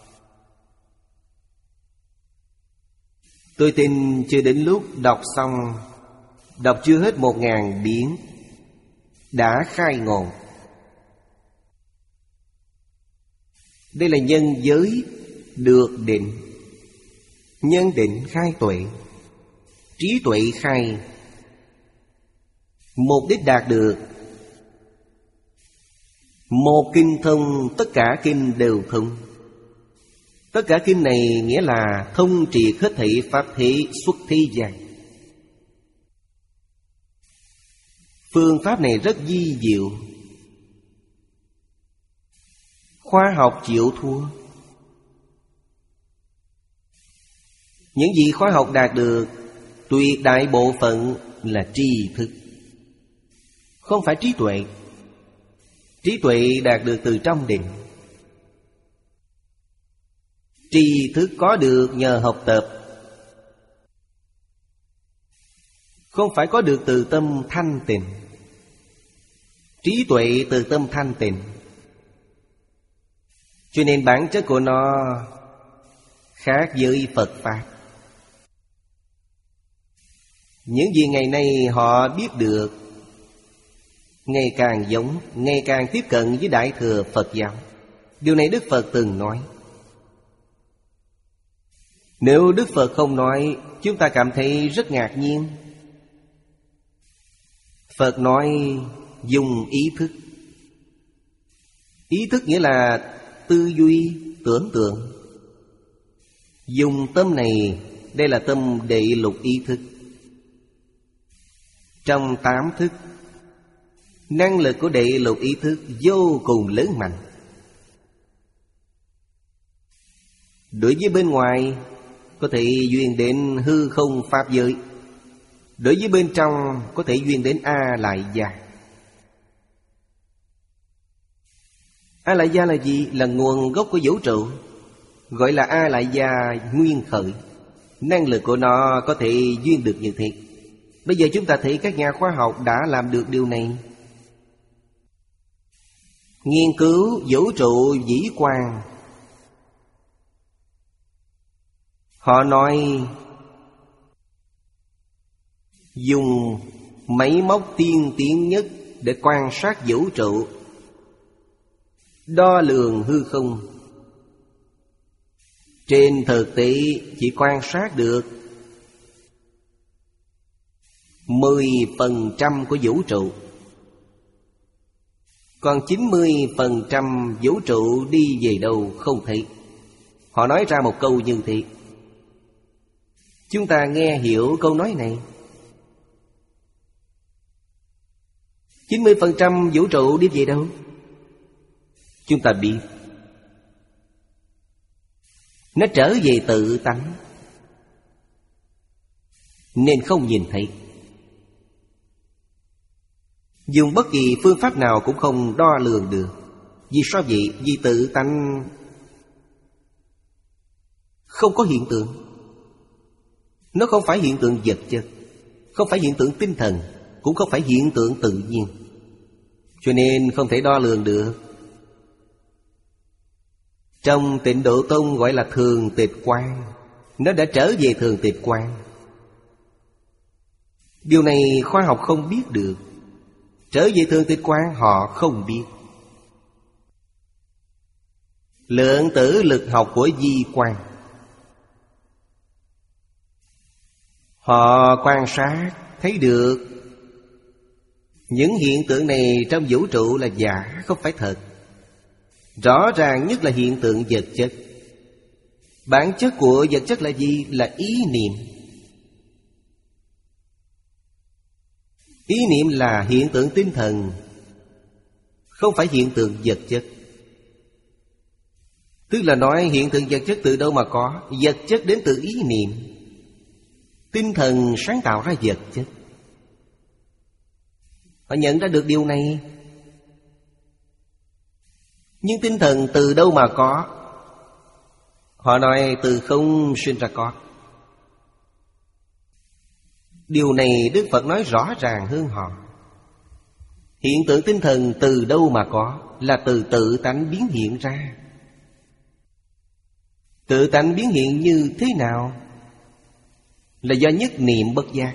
Tôi tin chưa đến lúc đọc xong, đọc chưa hết một ngàn biến, đã khai ngộ. Đây là nhân giới được định. Nhân định khai tuệ, trí tuệ khai. Mục đích đạt được. Một kinh thông, tất cả kinh đều thông. Tất cả kinh này nghĩa là thông triệt hết thảy pháp thế xuất thế gian. Phương pháp này rất vi diệu. Khoa học chịu thua. Những gì khoa học đạt được, tuyệt đại bộ phận là tri thức, không phải trí tuệ. Trí tuệ đạt được từ trong định. Tri thức có được nhờ học tập, không phải có được từ tâm thanh tịnh. Trí tuệ từ tâm thanh tịnh. Cho nên bản chất của nó khác với Phật Pháp. Những gì ngày nay họ biết được ngày càng giống, ngày càng tiếp cận với Đại Thừa Phật giáo. Điều này Đức Phật từng nói. Nếu Đức Phật không nói, chúng ta cảm thấy rất ngạc nhiên. Phật nói dùng ý thức. Ý thức nghĩa là tư duy, tưởng tượng. Dùng tâm này Đây là tâm đệ lục ý thức. Trong tám thức, năng lực của đệ lục ý thức vô cùng lớn mạnh. Đối với bên ngoài có thể duyên đến hư không pháp giới, đối với bên trong có thể duyên đến A Lại Gia. A Lại Gia là gì? Là nguồn gốc của vũ trụ, gọi là A Lại Gia nguyên khởi. Năng lực của nó có thể duyên được như thế. Bây giờ chúng ta thấy các nhà khoa học đã làm được điều này. Nghiên cứu vũ trụ vĩ quan, họ nói dùng máy móc tiên tiến nhất để quan sát vũ trụ, đo lường hư không. Trên thực tế chỉ quan sát được mười phần trăm của vũ trụ, còn chín mươi phần trăm vũ trụ đi về đâu không thấy. Họ nói ra một câu như thế. Chúng ta nghe hiểu câu nói này. chín mươi phần trăm vũ trụ đi về đâu? Chúng ta biết nó trở về tự tánh, nên không nhìn thấy. Dùng bất kỳ phương pháp nào cũng không đo lường được. Vì sao vậy? Vì tự tánh không có hiện tượng. Nó không phải hiện tượng vật chất, không phải hiện tượng tinh thần, cũng không phải hiện tượng tự nhiên, cho nên không thể đo lường được. Trong Tịnh Độ Tông gọi là thường tịch quan. Nó đã trở về thường tịch quan. Điều này khoa học không biết được. Trở về thường tịch quan họ không biết. Lượng tử lực học của di quan, họ quan sát thấy được những hiện tượng này trong vũ trụ là giả, không phải thật. Rõ ràng nhất là hiện tượng vật chất. Bản chất của vật chất là gì? Là ý niệm. Ý niệm là hiện tượng tinh thần, không phải hiện tượng vật chất. Tức là nói hiện tượng vật chất từ đâu mà có? Vật chất đến từ ý niệm. Tinh thần sáng tạo ra vật chất. Họ nhận ra được điều này. Nhưng tinh thần từ đâu mà có? Họ nói từ không sinh ra có. Điều này Đức Phật nói rõ ràng hơn họ. Hiện tượng tinh thần từ đâu mà có? Là từ tự tánh biến hiện ra. Tự tánh biến hiện như thế nào? Là do nhất niệm bất giác.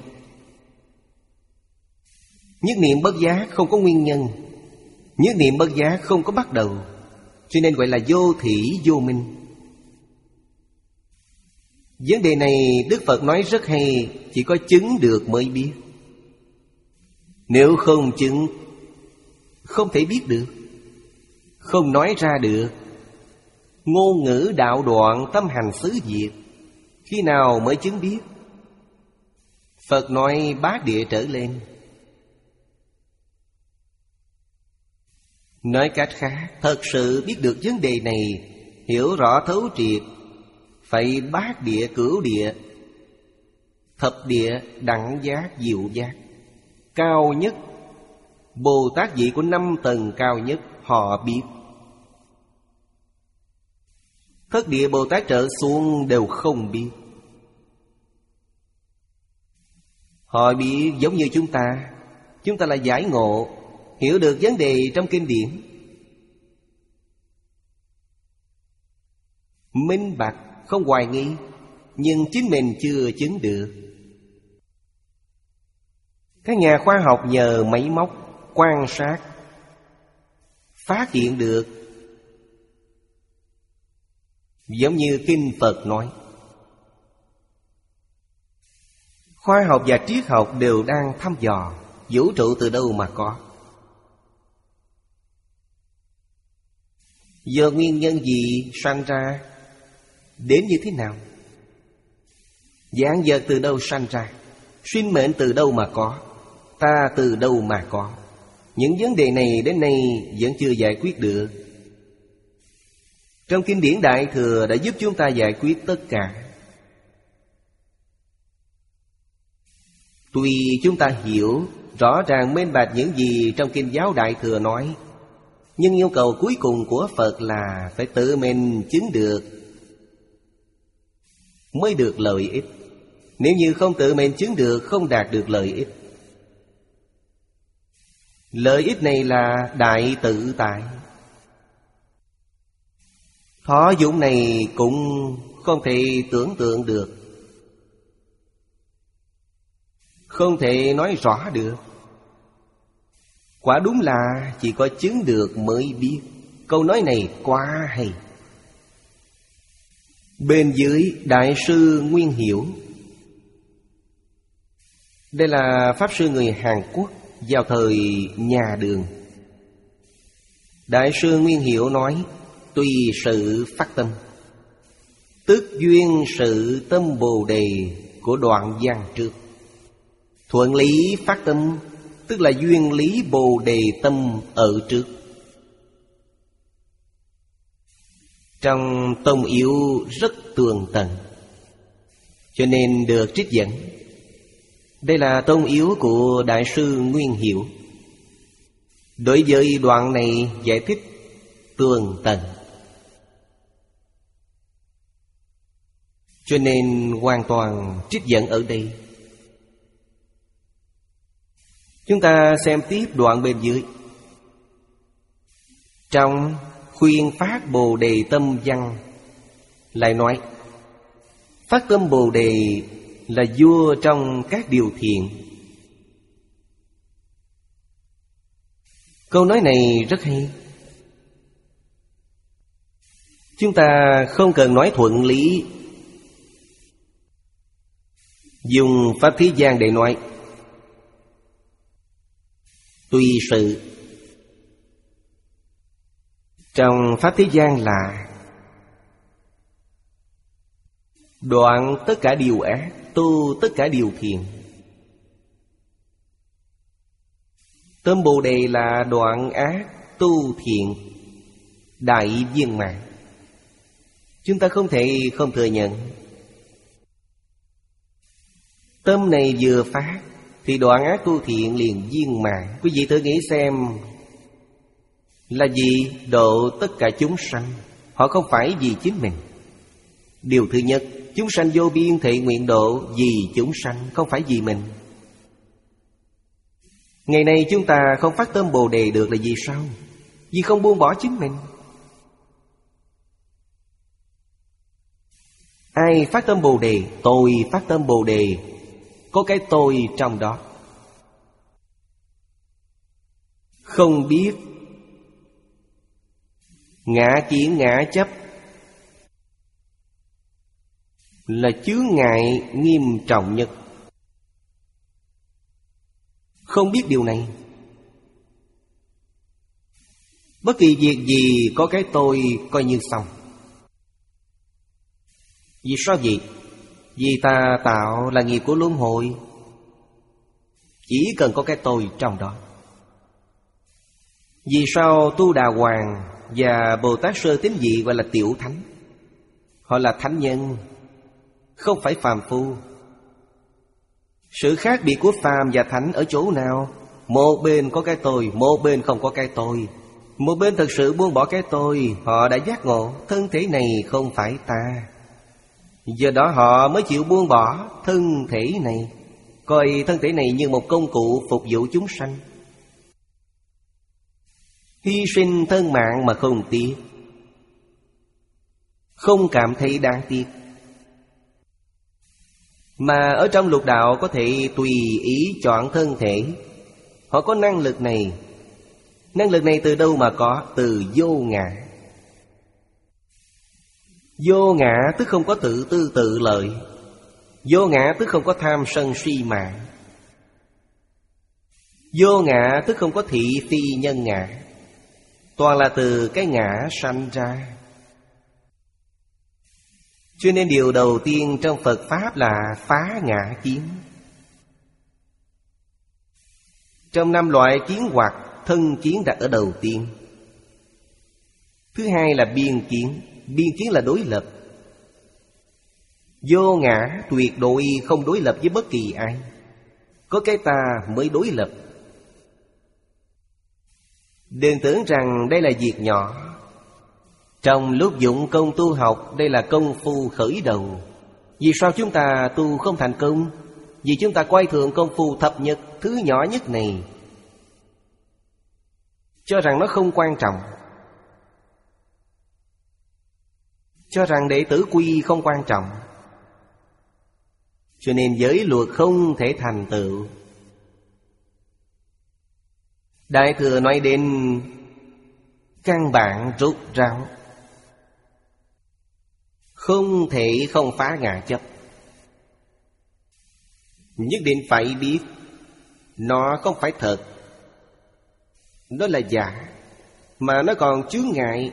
Nhất niệm bất giác không có nguyên nhân, nhất niệm bất giác không có bắt đầu, cho nên gọi là vô thỉ vô minh. Vấn đề này Đức Phật nói rất hay, chỉ có chứng được mới biết. Nếu không chứng, không thể biết được, không nói ra được. Ngôn ngữ đạo đoạn, tâm hành xứ diệt. Khi nào mới chứng biết? Phật nói bát địa trở lên. Nói cách khác, thật sự biết được vấn đề này, hiểu rõ thấu triệt, phải bát địa cửu địa, thập địa đẳng giác diệu giác. Cao nhất, Bồ Tát vị của năm tầng cao nhất họ biết. Thất địa Bồ Tát trở xuống đều không biết. Họ biết giống như chúng ta. Chúng ta là giải ngộ, hiểu được vấn đề trong kinh điển, minh bạch, không hoài nghi, nhưng chính mình chưa chứng được. Các nhà khoa học nhờ máy móc quan sát phát hiện được. Giống như kinh Phật nói, khoa học và triết học đều đang thăm dò vũ trụ từ đâu mà có, do nguyên nhân gì sanh ra, đến như thế nào. Vạn vật từ đâu sanh ra? Sinh mệnh từ đâu mà có? Ta từ đâu mà có? Những vấn đề này đến nay vẫn chưa giải quyết được. Trong kinh điển Đại Thừa đã giúp chúng ta giải quyết tất cả. Tuy chúng ta hiểu rõ ràng minh bạch những gì trong kinh giáo Đại Thừa nói, nhưng yêu cầu cuối cùng của Phật là phải tự mình chứng được mới được lợi ích. Nếu như không tự mình chứng được, không đạt được lợi ích. Lợi ích này là đại tự tại. Thọ dụng này cũng không thể tưởng tượng được, không thể nói rõ được. Quả đúng là chỉ có chứng được mới biết. Câu nói này quá hay. Bên dưới Đại sư Nguyên Hiểu, đây là Pháp sư người Hàn Quốc vào thời nhà Đường. Đại sư Nguyên Hiểu nói: tùy sự phát tâm, tức duyên sự tâm Bồ Đề của đoạn văn trước. Thuận lý phát tâm, tức là duyên lý Bồ Đề tâm ở trước. Trong tông yếu rất tường tận, cho nên được trích dẫn. Đây là tông yếu của Đại sư Nguyên Hiểu. Đối với đoạn này giải thích tường tận, cho nên hoàn toàn trích dẫn ở đây. Chúng ta xem tiếp đoạn bên dưới. Trong khuyên phát Bồ Đề tâm văn lại nói: phát tâm Bồ Đề là vua trong các điều thiện. Câu nói này rất hay. Chúng ta không cần nói thuận lý, dùng pháp thế gian để nói. Tùy sự trong pháp thế gian là đoạn tất cả điều ác, tu tất cả điều thiện. Tâm Bồ Đề là đoạn ác, tu thiện, đại viên mãn. Chúng ta không thể không thừa nhận. Tâm này vừa phát thì đoạn ác tu thiện liền viên mãn. Quý vị thử nghĩ xem, là gì độ tất cả chúng sanh? Họ không phải vì chính mình. Điều thứ nhất, chúng sanh vô biên thệ nguyện độ vì chúng sanh, không phải vì mình. Ngày nay chúng ta không phát tâm Bồ Đề được là vì sao? Vì không buông bỏ chính mình. Ai phát tâm Bồ Đề? Tôi phát tâm Bồ Đề. Có cái tôi trong đó. Không biết ngã kiến ngã chấp là chướng ngại nghiêm trọng nhất. Không biết điều này, bất kỳ việc gì có cái tôi coi như xong. Vì sao vậy? Vì ta tạo là nghiệp của luân hồi. Chỉ cần có cái tôi trong đó. Vì sao Tu Đà Hoàng và Bồ Tát Sơ Tín Vị gọi là tiểu thánh? Họ là thánh nhân, không phải phàm phu. Sự khác biệt của phàm và thánh ở chỗ nào? Một bên có cái tôi, một bên không có cái tôi. Một bên thực sự buông bỏ cái tôi, họ đã giác ngộ thân thể này không phải ta. Do đó họ mới chịu buông bỏ thân thể này, coi thân thể này như một công cụ phục vụ chúng sanh. Hy sinh thân mạng mà không tiếc, không cảm thấy đáng tiếc. Mà ở trong lục đạo có thể tùy ý chọn thân thể. Họ có năng lực này. Năng lực này từ đâu mà có? Từ vô ngã. Vô ngã tức không có tự tư tự lợi. Vô ngã tức không có tham sân si mạng. Vô ngã tức không có thị phi nhân ngã. Toàn là từ cái ngã sanh ra. Cho nên điều đầu tiên trong Phật Pháp là phá ngã kiến. Trong năm loại kiến hoặc, thân kiến đặt ở đầu tiên. Thứ hai là biên kiến. Biên kiến là đối lập. Vô ngã tuyệt đối không đối lập với bất kỳ ai. Có cái ta mới đối lập. Đừng tưởng rằng đây là việc nhỏ. Trong lúc dụng công tu học, đây là công phu khởi đầu. Vì sao chúng ta tu không thành công? Vì chúng ta coi thường công phu thập nhật, thứ nhỏ nhất này, cho rằng nó không quan trọng, cho rằng đệ tử quy không quan trọng. Cho nên giới luật không thể thành tựu. Đại Thừa nói đến căn bản rốt ráo, không thể không phá ngã chấp. Nhất định phải biết nó không phải thật, nó là giả, mà nó còn chướng ngại.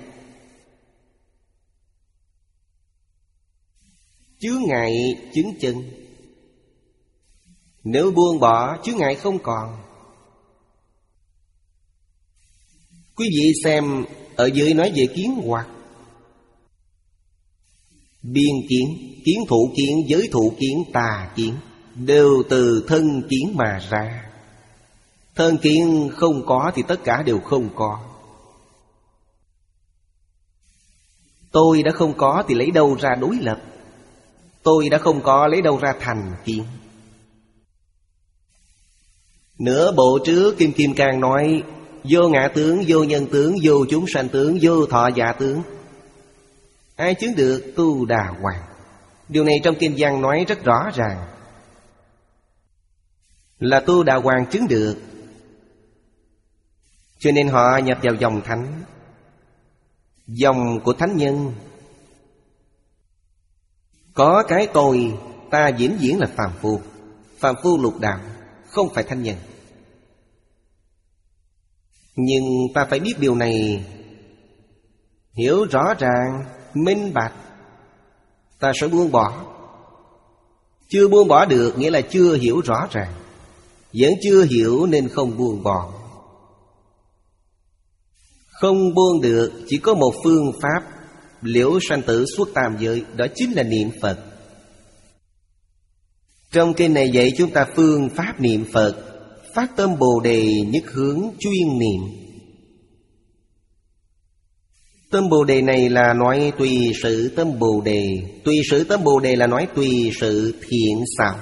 Chướng ngại chứng chân. Nếu buông bỏ, chướng ngại không còn. Quý vị xem ở dưới nói về kiến hoặc. Biên kiến, kiến thủ kiến, giới thủ kiến, tà kiến đều từ thân kiến mà ra. Thân kiến không có thì tất cả đều không có. Tôi đã không có thì lấy đâu ra đối lập? Tôi đã không có lấy đâu ra thành kiến? Nửa bộ trước Kim Kim Cang nói vô ngã tướng, vô nhân tướng, vô chúng sanh tướng, vô thọ giả tướng. Ai chứng được? Tu Đà Hoàng. Điều này trong Kinh Văn nói rất rõ ràng, là Tu Đà Hoàng chứng được. Cho nên họ nhập vào dòng thánh, dòng của thánh nhân. Có cái tôi, ta vĩnh viễn là phàm phu. Phàm phu lục đạo, không phải thánh nhân. Nhưng ta phải biết điều này, hiểu rõ ràng, minh bạch, ta sẽ buông bỏ. Chưa buông bỏ được nghĩa là chưa hiểu rõ ràng. Vẫn chưa hiểu nên không buông bỏ. Không buông được chỉ có một phương pháp, liễu sanh tử xuất tam giới, đó chính là niệm Phật. Trong kinh này dạy chúng ta phương pháp niệm Phật. Phát tâm Bồ Đề nhất hướng chuyên niệm. Tâm Bồ Đề này là nói tùy sự tâm Bồ Đề. Tùy sự tâm Bồ Đề là nói tùy sự thiện xảo.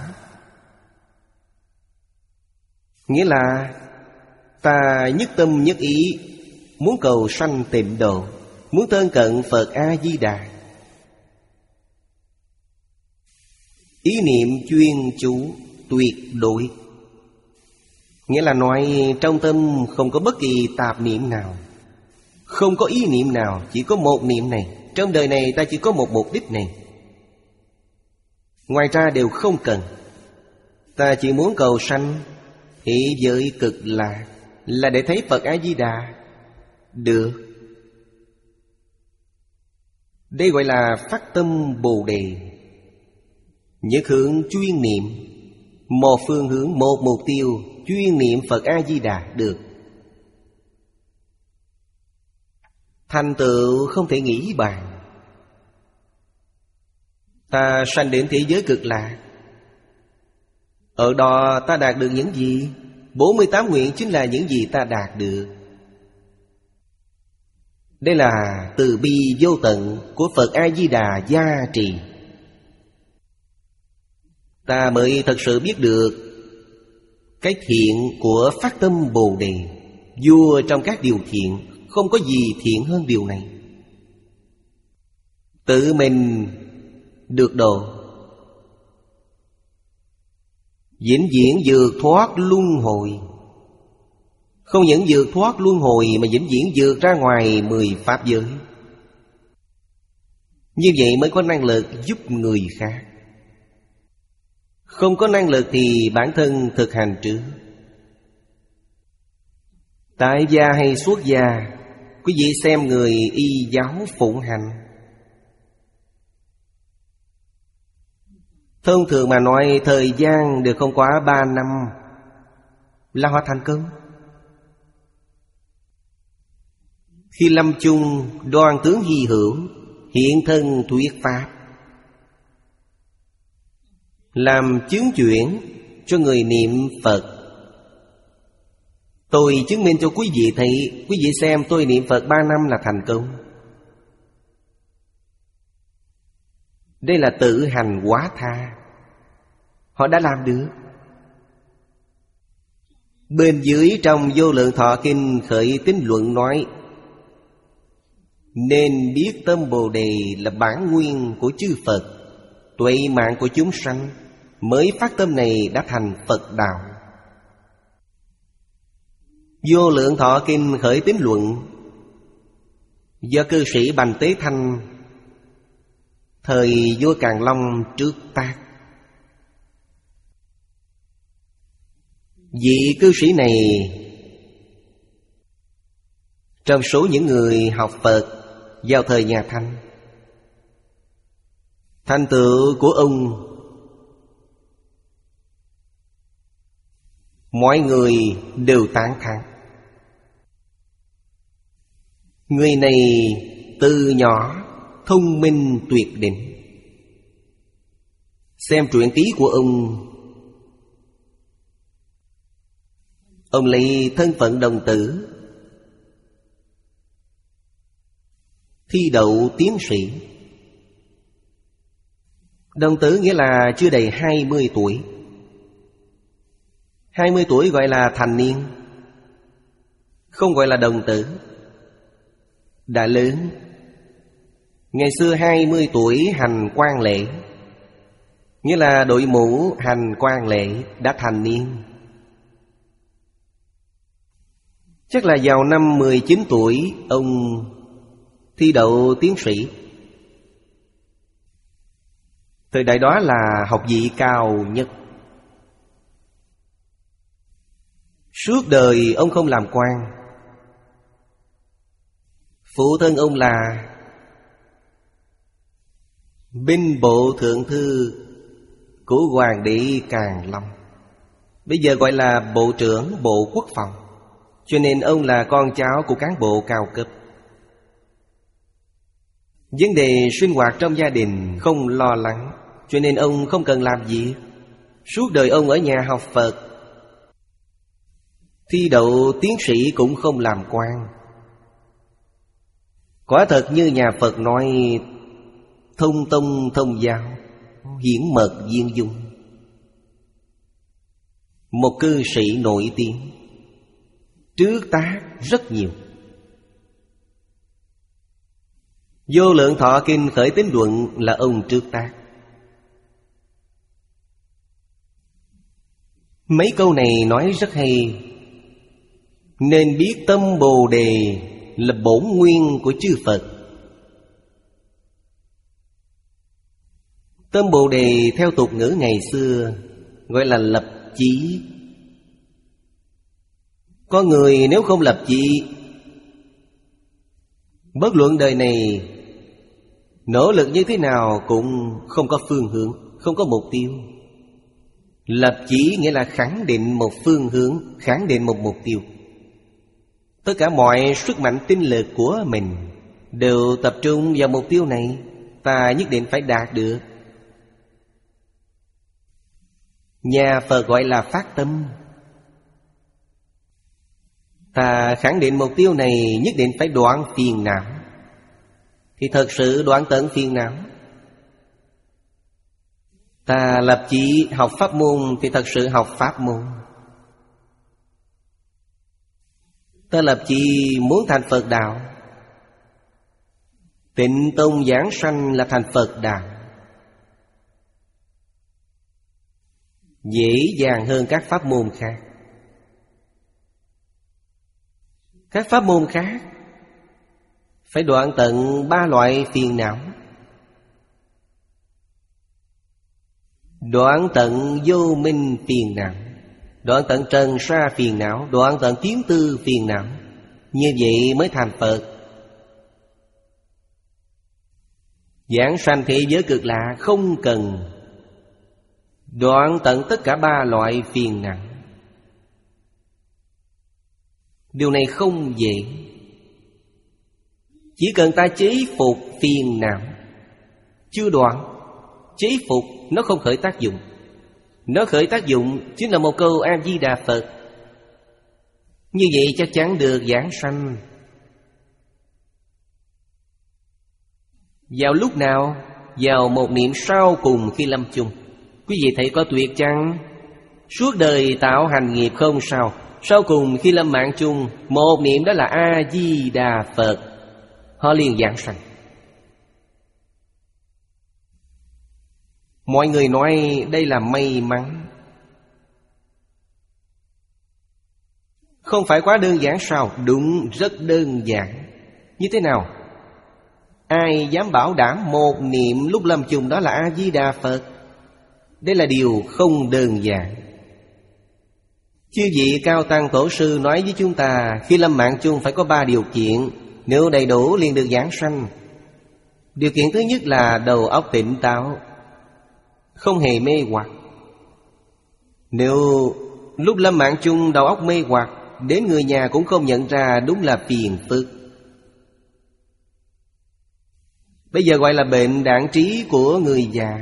Nghĩa là ta nhất tâm nhất ý muốn cầu sanh tịnh độ, muốn thân cận Phật A-di-đà. Ý niệm chuyên chú tuyệt đối. Nghĩa là nói trong tâm không có bất kỳ tạp niệm nào, không có ý niệm nào, chỉ có một niệm này. Trong đời này ta chỉ có một mục đích này, ngoài ra đều không cần. Ta chỉ muốn cầu sanh thế giới cực lạc, là để thấy Phật A-di-đà. Được. Đây gọi là phát tâm Bồ Đề. Nhất hướng chuyên niệm. Một phương hướng, một mục tiêu, chuyên niệm Phật A-di-đà. Được. Thành tựu không thể nghĩ bàn. Ta sanh đến thế giới cực lạc, ở đó ta đạt được những gì? bốn mươi tám nguyện chính là những gì ta đạt được. Đây là từ bi vô tận của Phật A-di-đà gia trì. Ta mới thật sự biết được cái thiện của phát tâm Bồ Đề. Vua trong các điều thiện, không có gì thiện hơn điều này. Tự mình được độ, vĩnh viễn vượt thoát luân hồi. Không những vượt thoát luân hồi mà vĩnh viễn vượt ra ngoài mười pháp giới. Như vậy mới có năng lực giúp người khác. Không có năng lực thì bản thân thực hành trước. Tại gia hay xuất gia, quý vị xem người y giáo phụng hành, Thông thường mà nói, thời gian đều không quá ba năm là họ thành công. Khi lâm chung, đoan tướng hy hữu, hiện thân thuyết pháp, làm chứng chuyển cho người niệm Phật. Tôi chứng minh cho quý vị thấy, quý vị xem tôi niệm Phật ba năm là thành công. Đây là tự hành hóa tha. Họ đã làm được. Bên dưới trong Vô Lượng Thọ Kinh Khởi Tín Luận nói, nên biết tâm Bồ Đề là bản nguyên của chư Phật, tuệ mạng của chúng sanh, mới phát tâm này đã thành Phật đạo. Vô Lượng Thọ Kinh Khởi Tín Luận do cư sĩ Bành Tế Thanh thời vua Càn Long trước tác. Vị cư sĩ này trong số những người học Phật vào thời nhà Thanh. Thành tựu của ông mọi người đều tán thán. Người này từ nhỏ thông minh tuyệt đỉnh. Xem truyện ký của ông, ông lấy thân phận đồng tử, thi đậu tiến sĩ. Đồng tử nghĩa là chưa đầy hai mươi tuổi. Hai mươi tuổi gọi là thành niên, không gọi là đồng tử. Đã lớn. Ngày xưa hai mươi tuổi hành quan lễ, nghĩa là đội mũ hành quan lễ, đã thành niên. Chắc là vào năm mười chín tuổi ông thi đậu tiến sĩ. Thời đại đó là học vị cao nhất. Suốt đời ông không làm quan. Phụ thân ông là binh bộ thượng thư của Hoàng đế Càn Long, bây giờ gọi là Bộ trưởng Bộ Quốc phòng. Cho nên ông là con cháu của cán bộ cao cấp. Vấn đề sinh hoạt trong gia đình không lo lắng, cho nên ông không cần làm gì. Suốt đời ông ở nhà học Phật, thi đậu tiến sĩ cũng không làm quan. Quả thật như nhà Phật nói, thông tông thông giáo, hiển mật viên dung. Một cư sĩ nổi tiếng, trước tác rất nhiều. Vô Lượng Thọ Kinh Khởi Tín Luận là ông trước tác. Mấy câu này nói rất hay. Nên biết tâm Bồ Đề là bổn nguyên của chư Phật. Tâm Bồ Đề theo tục ngữ ngày xưa gọi là lập chí. Có người nếu không lập chí, bất luận đời này nỗ lực như thế nào cũng không có phương hướng, không có mục tiêu. Lập chí nghĩa là khẳng định một phương hướng, khẳng định một mục tiêu. Tất cả mọi sức mạnh tinh lực của mình đều tập trung vào mục tiêu này. Ta nhất định phải đạt được. Nhà Phật gọi là phát tâm. Ta khẳng định mục tiêu này nhất định phải đoạn phiền não, thì thật sự đoạn tận phiền não. Ta lập chí học pháp môn thì thật sự học pháp môn. Ta lập chí muốn thành Phật đạo, Tịnh tông giảng sanh là thành Phật đạo. Dễ dàng hơn các pháp môn khác. Các pháp môn khác phải đoạn tận ba loại phiền não. Đoạn tận vô minh phiền não, đoạn tận trần sa phiền não, đoạn tận kiến tư phiền não. Như vậy mới thành Phật. Giảng sanh thế giới cực lạ không cần đoạn tận tất cả ba loại phiền não. Điều này không dễ. Chỉ cần ta chế phục phiền não chưa đoạn, chế phục nó không khởi tác dụng. Nó khởi tác dụng chính là một câu A-di-đà Phật. Như vậy chắc chắn được giảng sanh. Vào lúc nào? Vào một niệm sau cùng khi lâm chung. Quý vị thấy có tuyệt chăng? Suốt đời tạo hành nghiệp không sao, sau cùng khi lâm mạng chung, một niệm đó là A-di-đà Phật, họ liền giảng sanh. Mọi người nói đây là may mắn. Không phải quá đơn giản sao? Đúng, rất đơn giản. Như thế nào? Ai dám bảo đảm một niệm lúc lâm chung đó là A-di-đà Phật? Đây là điều không đơn giản. Chư vị cao tăng tổ sư nói với chúng ta, khi lâm mạng chung phải có ba điều kiện. Nếu đầy đủ liền được giảng sanh. Điều kiện thứ nhất là đầu óc tỉnh táo, không hề mê hoặc. Nếu lúc lâm mạng chung đầu óc mê hoặc, đến người nhà cũng không nhận ra, đúng là phiền phức. Bây giờ gọi là bệnh đạn trí của người già.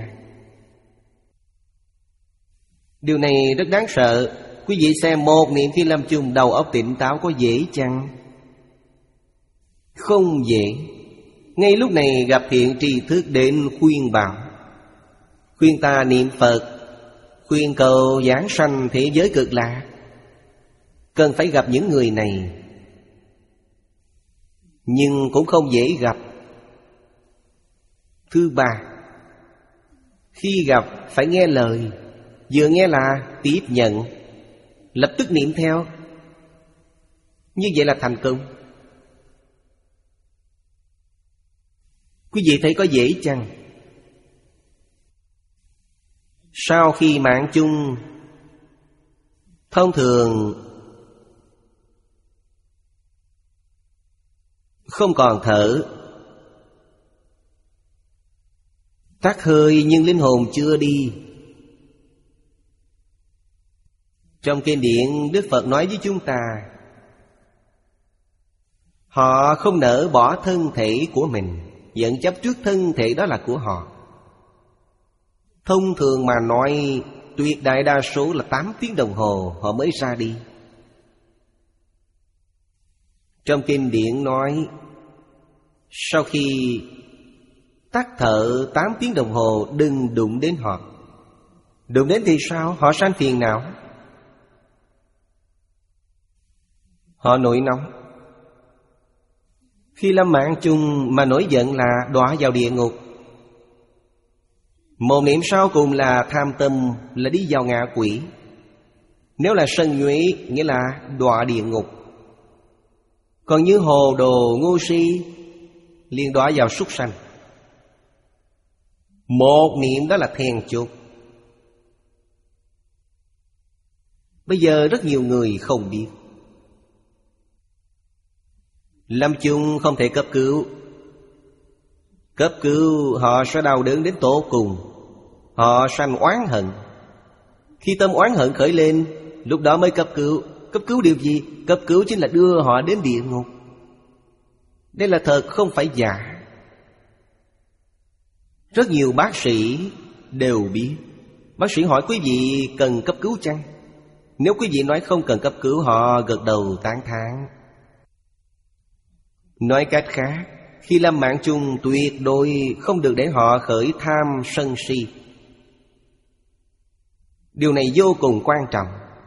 Điều này rất đáng sợ. Quý vị xem một niệm khi lâm chung đầu óc tỉnh táo có dễ chăng? Không dễ. Ngay lúc này gặp thiện tri thức đến khuyên bảo, khuyên ta niệm Phật, khuyên cầu giảng sanh thế giới cực lạc. Cần phải gặp những người này. Nhưng cũng không dễ gặp. Thứ ba, khi gặp phải nghe lời. Vừa nghe là tiếp nhận, lập tức niệm theo. Như vậy là thành công. Quý vị thấy có dễ chăng? Sau khi mạng chung, thông thường không còn thở, tắt hơi nhưng linh hồn chưa đi. Trong kinh điển Đức Phật nói với chúng ta, họ không nỡ bỏ thân thể của mình, vẫn chấp trước thân thể đó là của họ. Thông thường mà nói, tuyệt đại đa số là tám tiếng đồng hồ họ mới ra đi. Trong kinh điển nói, sau khi tắt thở tám tiếng đồng hồ đừng đụng đến họ. Đụng đến thì sao? Họ sanh phiền não. Họ nổi nóng. Khi lâm mạng chung mà nổi giận là đọa vào địa ngục. Một niệm sau cùng là tham tâm, là đi vào ngạ quỷ. Nếu là sân nhuế, nghĩa là đọa địa ngục. Còn như hồ đồ ngu si, liền đọa vào súc sanh. Một niệm đó là then chốt. Bây giờ rất nhiều người không biết. Lâm chung không thể cấp cứu. Cấp cứu họ sẽ đau đớn đến tột cùng. Họ sanh oán hận. Khi tâm oán hận khởi lên, lúc đó mới cấp cứu. Cấp cứu điều gì? Cấp cứu chính là đưa họ đến địa ngục. Đây là thật không phải giả. Rất nhiều bác sĩ đều biết. Bác sĩ hỏi quý vị cần cấp cứu chăng? Nếu quý vị nói không cần cấp cứu, họ gật đầu tán thán. Nói cách khác, khi lâm mạng chung tuyệt đối không được để họ khởi tham sân si. Điều này vô cùng quan trọng.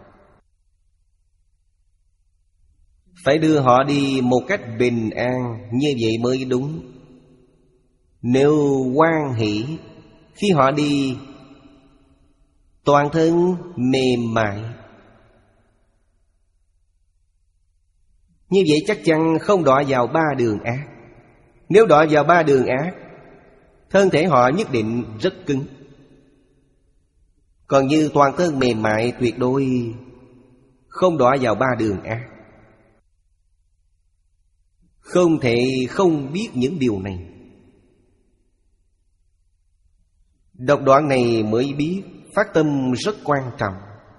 Phải đưa họ đi một cách bình an, như vậy mới đúng. Nếu hoan hỷ, khi họ đi toàn thân mềm mại, như vậy chắc chắn không đọa vào ba đường ác. Nếu đọa vào ba đường ác, thân thể họ nhất định rất cứng. Còn như toàn thân mềm mại, tuyệt đối không đọa vào ba đường ác. Không thể không biết những điều này. Đọc đoạn này mới biết phát tâm rất quan trọng,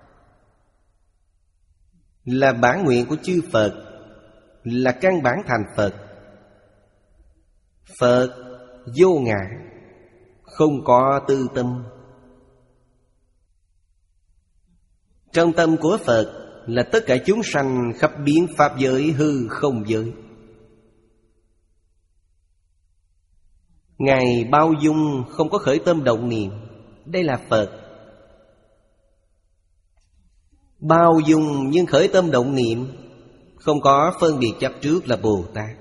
là bản nguyện của chư Phật, là căn bản thành Phật. Phật vô ngã, không có tư tâm. Trong tâm của Phật là tất cả chúng sanh khắp biến pháp giới, hư không giới. Ngài bao dung, không có khởi tâm động niệm. Đây là Phật. Bao dung nhưng khởi tâm động niệm, không có phân biệt chấp trước, là Bồ Tát.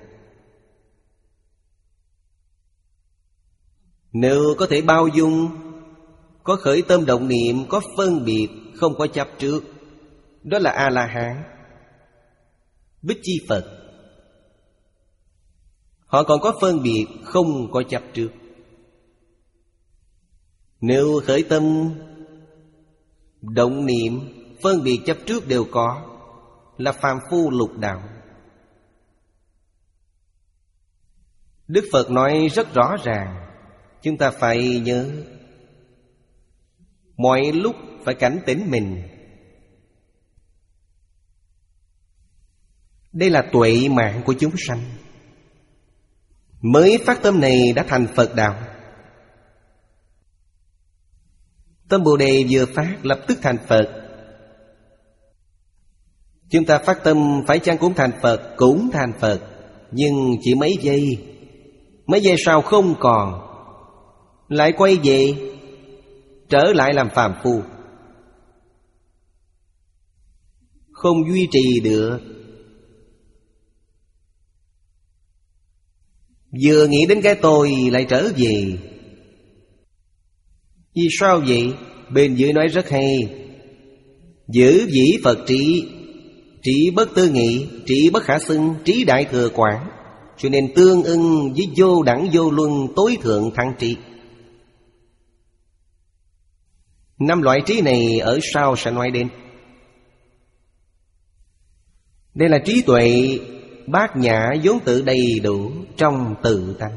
Nếu có thể bao dung, có khởi tâm động niệm, có phân biệt, không có chấp trước, đó là A-la-hán, Bích Chi Phật. Họ còn có phân biệt, không có chấp trước. Nếu khởi tâm động niệm, phân biệt chấp trước đều có, là phàm phu lục đạo. Đức Phật nói rất rõ ràng, chúng ta phải nhớ, mọi lúc phải cảnh tỉnh mình. Đây là tuệ mạng của chúng sanh. Mới phát tâm này đã thành Phật đạo. Tâm Bồ Đề vừa phát lập tức thành Phật. Chúng ta phát tâm phải chăng cũng thành Phật? Cũng thành Phật, nhưng chỉ mấy giây. Mấy giây sau không còn, lại quay về, trở lại làm phàm phu, không duy trì được. Vừa nghĩ đến cái tôi lại trở về. Vì sao vậy? Bên dưới nói rất hay: giữ dĩ Phật trí, trí bất tư nghị, trí bất khả xưng, trí đại thừa quảng. Cho nên tương ưng với vô đẳng vô luân tối thượng thắng trí. Năm loại trí này ở sau sẽ nói đến. Đây là trí tuệ bát nhã vốn tự đầy đủ trong tự tánh.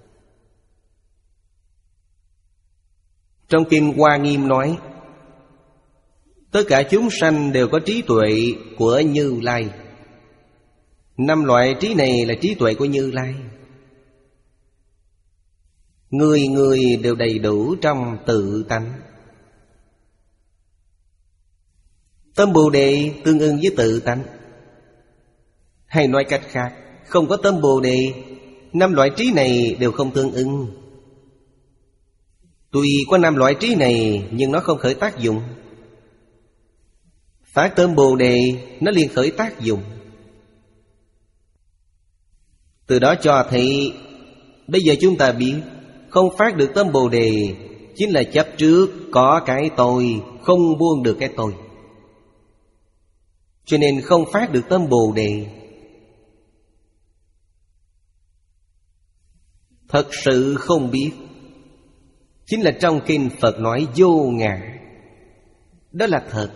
Trong Kinh Hoa Nghiêm nói, tất cả chúng sanh đều có trí tuệ của Như Lai. Năm loại trí này là trí tuệ của Như Lai. Người người đều đầy đủ trong tự tánh. Tâm Bồ Đề tương ưng với tự tánh. Hay nói cách khác, không có tâm Bồ Đề, năm loại trí này đều không tương ưng. Tuy có năm loại trí này nhưng nó không khởi tác dụng. Phát tâm Bồ Đề nó liền khởi tác dụng. Từ đó cho thấy bây giờ chúng ta biết không phát được tâm Bồ Đề chính là chấp trước có cái tôi, không buông được cái tôi. Cho nên không phát được tâm Bồ Đề. Thật sự không biết, chính là trong kinh Phật nói vô ngã. Đó là thật.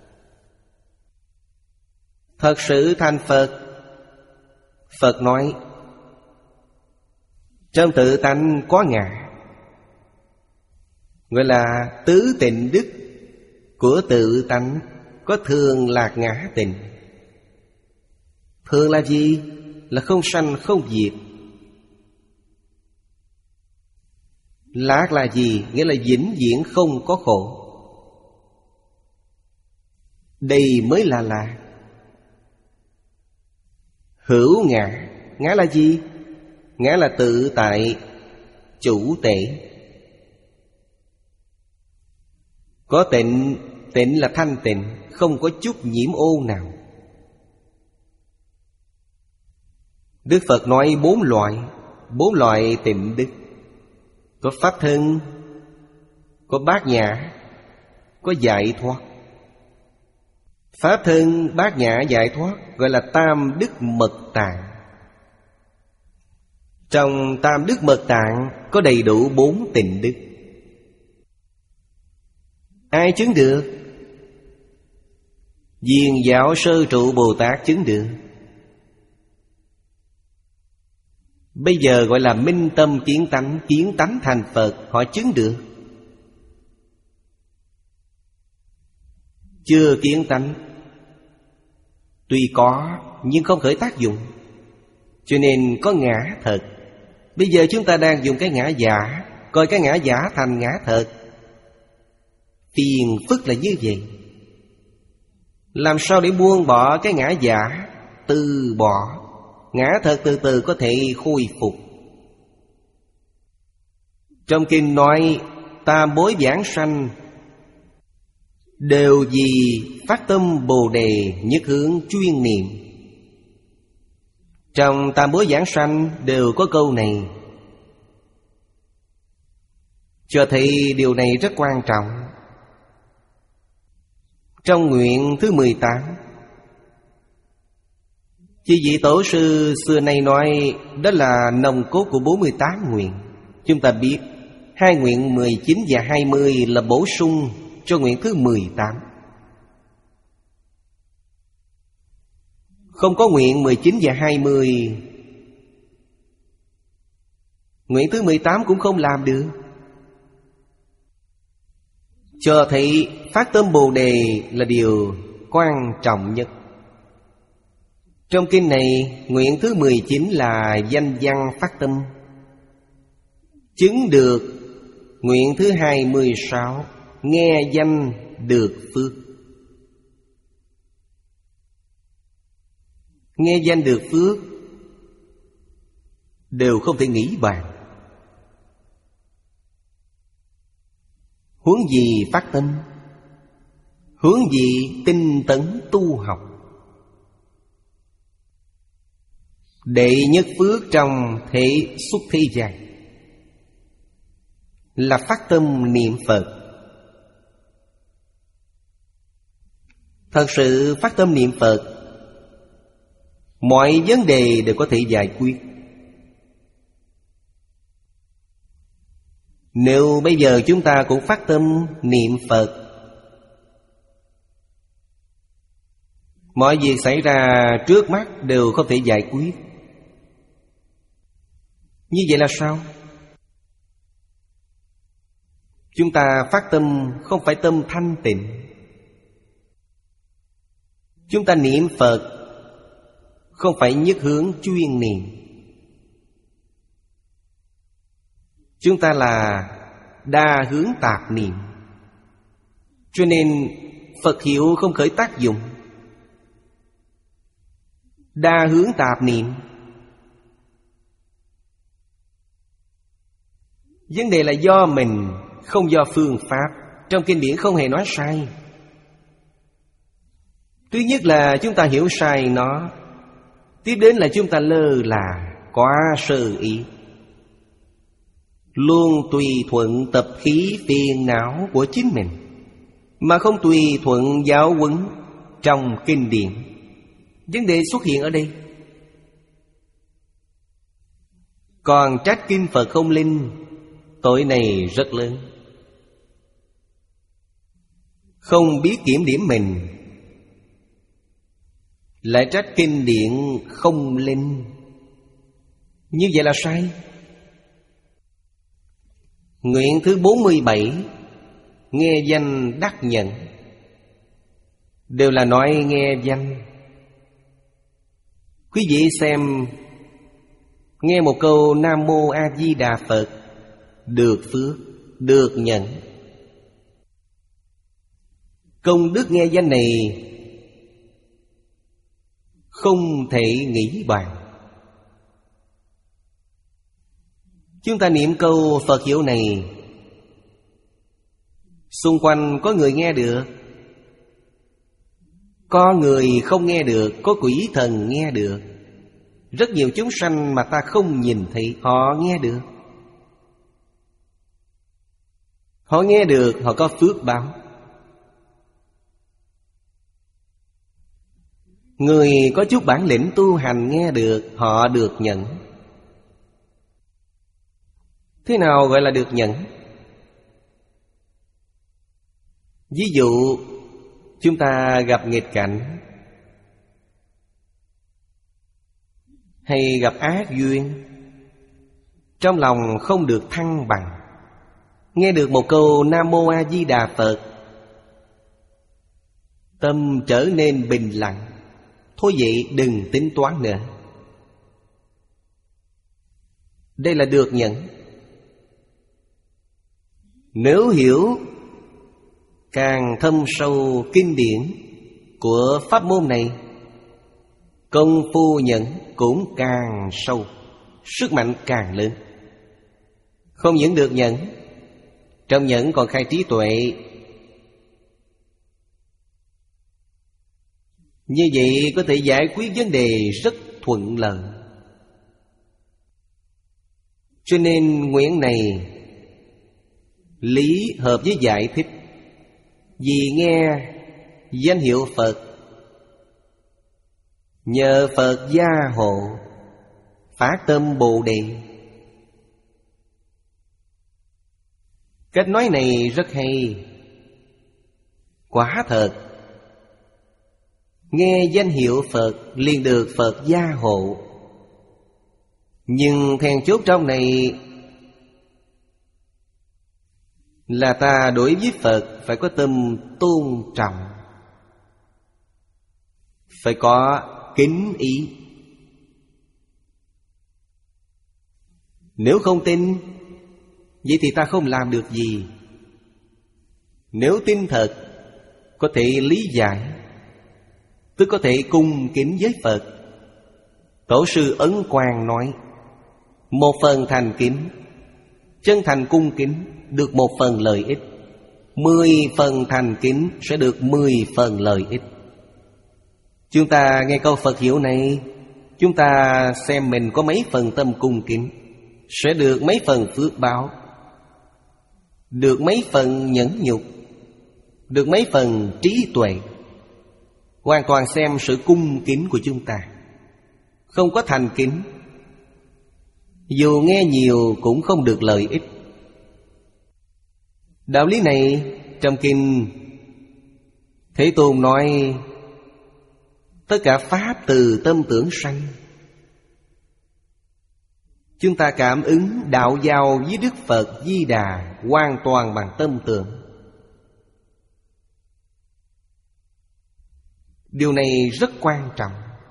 Thật sự thành Phật. Phật nói trong tự tánh có ngã, gọi là tứ tịnh đức của tự tánh. Có thường lạc ngã tịnh. Thường là gì? Là không sanh không diệt. Lạc là gì? Nghĩa là vĩnh viễn không có khổ. Đây mới là lạc. Hữu ngã. Ngã là gì? Ngã là tự tại, chủ tể. Có tịnh. Tịnh là thanh tịnh, không có chút nhiễm ô nào. Đức Phật nói bốn loại. Bốn loại tịnh đức. Có pháp thân, có bát nhã, có giải thoát. Pháp thân, bát nhã, giải thoát gọi là tam đức mật tạng. Trong tam đức mật tạng có đầy đủ bốn tịnh đức. Ai chứng được? Viên Giáo Sơ Trụ Bồ Tát chứng được. Bây giờ gọi là minh tâm kiến tánh. Kiến tánh thành Phật, họ chứng được. chưa kiến tánh. Tuy có nhưng không khởi tác dụng, cho nên có ngã thật. Bây giờ chúng ta đang dùng cái ngã giả, coi cái ngã giả thành ngã thật. Phiền phức là như vậy. Làm sao để buông bỏ cái ngã giả? Từ bỏ. Ngã thật từ từ có thể khôi phục. Trong kinh nói tam bối vãng sanh đều vì phát tâm Bồ Đề nhất hướng chuyên niệm. Trong tam bối vãng sanh đều có câu này, cho thấy điều này rất quan trọng. Trong nguyện thứ mười tám, chư vị tổ sư xưa nay nói đó là nòng cốt của bốn mươi tám nguyện. Chúng ta biết hai nguyện mười chín và hai mươi là bổ sung cho nguyện thứ mười tám. Không có nguyện mười chín và hai mươi, nguyện thứ mười tám cũng không làm được. Cho thấy phát tâm Bồ Đề là điều quan trọng nhất. Trong kinh này, nguyện thứ mười chín là danh văn phát tâm, chứng được. Nguyện thứ hai mươi sáu, nghe danh được phước. Nghe danh được phước đều không thể nghĩ bàn, huống gì phát tâm, huống gì tinh tấn tu học. Đệ nhất phước trong thể xuất thế gian là phát tâm niệm Phật. Thật sự phát tâm niệm Phật, mọi vấn đề đều có thể giải quyết. Nếu bây giờ chúng ta cũng phát tâm niệm Phật, mọi việc xảy ra trước mắt đều không thể giải quyết. Như vậy là sao? Chúng ta phát tâm không phải tâm thanh tịnh. Chúng ta niệm Phật không phải nhất hướng chuyên niệm. Chúng ta là đa hướng tạp niệm, cho nên Phật hiệu không khởi tác dụng. Đa hướng tạp niệm, vấn đề là do mình, không do phương pháp. Trong kinh điển không hề nói sai. Thứ nhất là chúng ta hiểu sai nó, tiếp đến là chúng ta lơ là, quá sơ ý, luôn tùy thuận tập khí phiền não của chính mình, mà không tùy thuận giáo huấn trong kinh điển. Vấn đề xuất hiện ở đây. Còn trách kinh Phật không linh, tội này rất lớn. Không biết kiểm điểm mình, lại trách kinh điển không linh, như vậy là sai. Nguyện thứ bốn mươi bảy, nghe danh đắc nhận, đều là nói nghe danh. Quý vị xem, nghe một câu Nam Mô A Di Đà Phật, được phước, được nhận. Công đức nghe danh này không thể nghĩ bàn. Chúng ta niệm câu Phật hiệu này, xung quanh có người nghe được, có người không nghe được, có quỷ thần nghe được. Rất nhiều chúng sanh mà ta không nhìn thấy, họ nghe được. Họ nghe được, họ có phước báo. Người có chút bản lĩnh tu hành nghe được, họ được nhận. Thế nào gọi là được nhận? Ví dụ chúng ta gặp nghịch cảnh hay gặp ác duyên, trong lòng không được thăng bằng, nghe được một câu Nam Mô A Di Đà Phật, Tâm trở nên bình lặng. Thôi vậy đừng tính toán nữa. Đây là được nhận. Nếu hiểu càng thâm sâu kinh điển của pháp môn này, công phu nhẫn cũng càng sâu, sức mạnh càng lớn. Không những được nhẫn, trong nhẫn còn khai trí tuệ. Như vậy có thể giải quyết vấn đề rất thuận lợi. Cho nên nguyện này lý hợp với giải thích. Vì nghe danh hiệu Phật, nhờ Phật gia hộ, phát tâm Bồ Đề. Cách nói này rất hay. Quả thật, nghe danh hiệu Phật liền được Phật gia hộ. Nhưng then chốt trong này là ta đối với Phật phải có tâm tôn trọng, phải có kính ý. Nếu không tin, vậy thì ta không làm được gì. Nếu tin thật, có thể lý giải, tức có thể cung kính với Phật. Tổ sư Ấn Quang nói, một phần thành kính, chân thành cung kính được một phần lợi ích. Mười phần thành kính sẽ được mười phần lợi ích. Chúng ta nghe câu Phật hiệu này, chúng ta xem mình có mấy phần tâm cung kính, sẽ được mấy phần phước báo, được mấy phần nhẫn nhục, được mấy phần trí tuệ. Hoàn toàn xem sự cung kính của chúng ta. Không có thành kính, dù nghe nhiều cũng không được lợi ích. Đạo lý này trong kinh Thế Tôn nói, tất cả pháp từ tâm tưởng sanh. Chúng ta cảm ứng đạo giao với Đức Phật Di Đà hoàn toàn bằng tâm tưởng. Điều này rất quan trọng.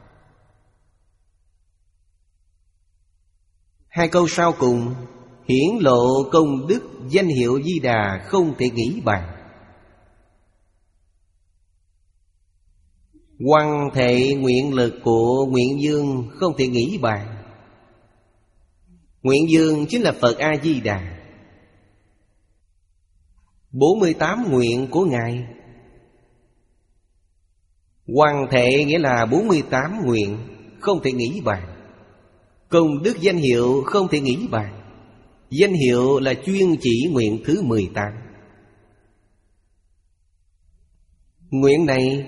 Hai câu sau cùng hiển lộ công đức danh hiệu Di Đà không thể nghĩ bàn. Hoằng thể nguyện lực của Nguyện Dương không thể nghĩ bàn. Nguyện Dương chính là Phật A-di-đà. bốn mươi tám nguyện của Ngài. Hoằng thể nghĩa là bốn mươi tám nguyện, không thể nghĩ bàn. Công đức danh hiệu không thể nghĩ bàn. Danh hiệu là chuyên chỉ nguyện thứ mười tám. Nguyện này,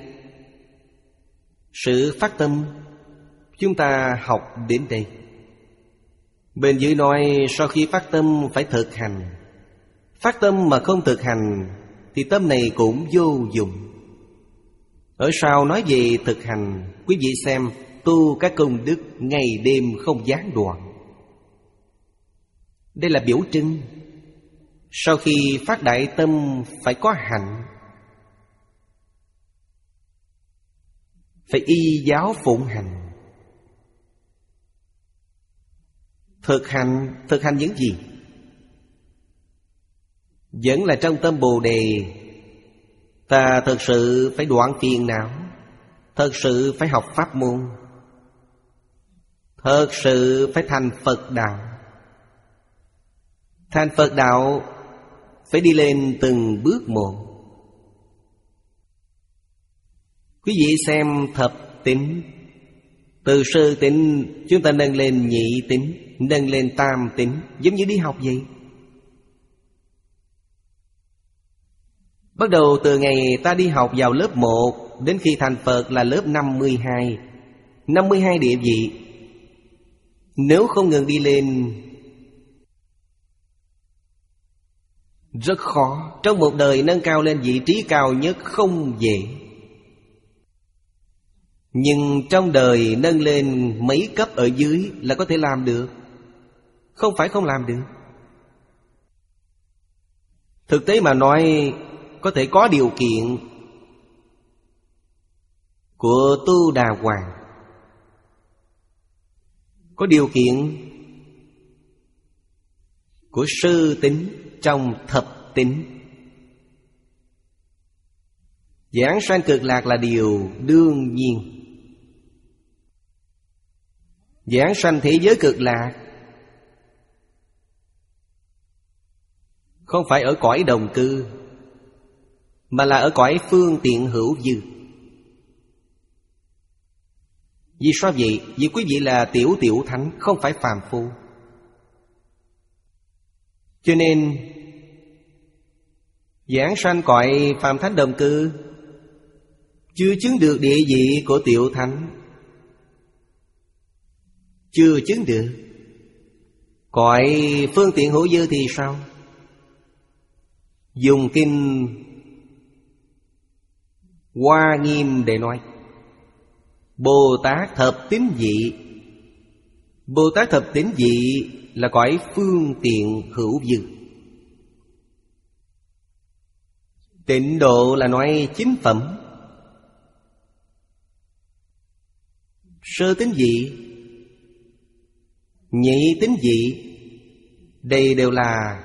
sự phát tâm, chúng ta học đến đây. Bên dưới nói sau khi phát tâm phải thực hành. Phát tâm mà không thực hành thì tâm này cũng vô dụng. Ở sau nói về thực hành, quý vị xem tu các công đức ngày đêm không gián đoạn. Đây là biểu trưng. Sau khi phát đại tâm phải có hạnh, phải y giáo phụng hành. Thực hành, thực hành những gì? Vẫn là trong tâm Bồ Đề. Ta thật sự phải đoạn phiền não, thật sự phải học pháp môn, thật sự phải thành Phật đạo. Thành Phật đạo phải đi lên từng bước một. Quý vị xem thập tín, từ sơ tín chúng ta nâng lên nhị tín, nâng lên tam tín, giống như đi học vậy. Bắt đầu từ ngày ta đi học vào lớp một, đến khi thành Phật là lớp năm mươi hai. năm mươi hai địa vị. Nếu không ngừng đi lên, rất khó. Trong một đời nâng cao lên vị trí cao nhất không dễ. Nhưng trong đời nâng lên mấy cấp ở dưới là có thể làm được. Không phải không làm được. Thực tế mà nói, có thể có điều kiện, của Tu Đà Hoàng. Có điều kiện của Sư Tính trong thập tính. Giảng sanh cực lạc là điều đương nhiên. Giảng sanh thế giới cực lạc không phải ở cõi đồng cư, mà là ở cõi phương tiện hữu dư. Vì sao vậy? Vì quý vị là tiểu tiểu thánh, không phải phàm phu. Cho nên giảng sanh cõi phàm thánh đồng cư chưa chứng được địa vị của tiểu thánh, chưa chứng được. Cõi phương tiện hữu dư thì sao? Dùng kinh Hoa Nghiêm để nói Bồ Tát thập tín vị. Bồ Tát thập tín vị là cõi phương tiện hữu dư. Tịnh độ là nói chính phẩm. Sơ tín vị, nhị tín vị, đây đều là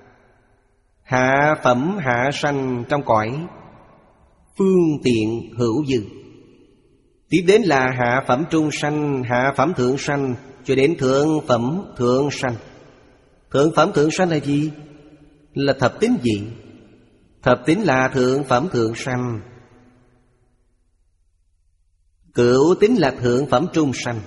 hạ phẩm hạ sanh trong cõi phương tiện hữu dư. Tiếp đến là hạ phẩm trung sanh, hạ phẩm thượng sanh, cho đến thượng phẩm thượng sanh. Thượng phẩm thượng sanh là gì? Là thập tín vị. Thập tín là thượng phẩm thượng sanh. Cửu tín là thượng phẩm trung sanh.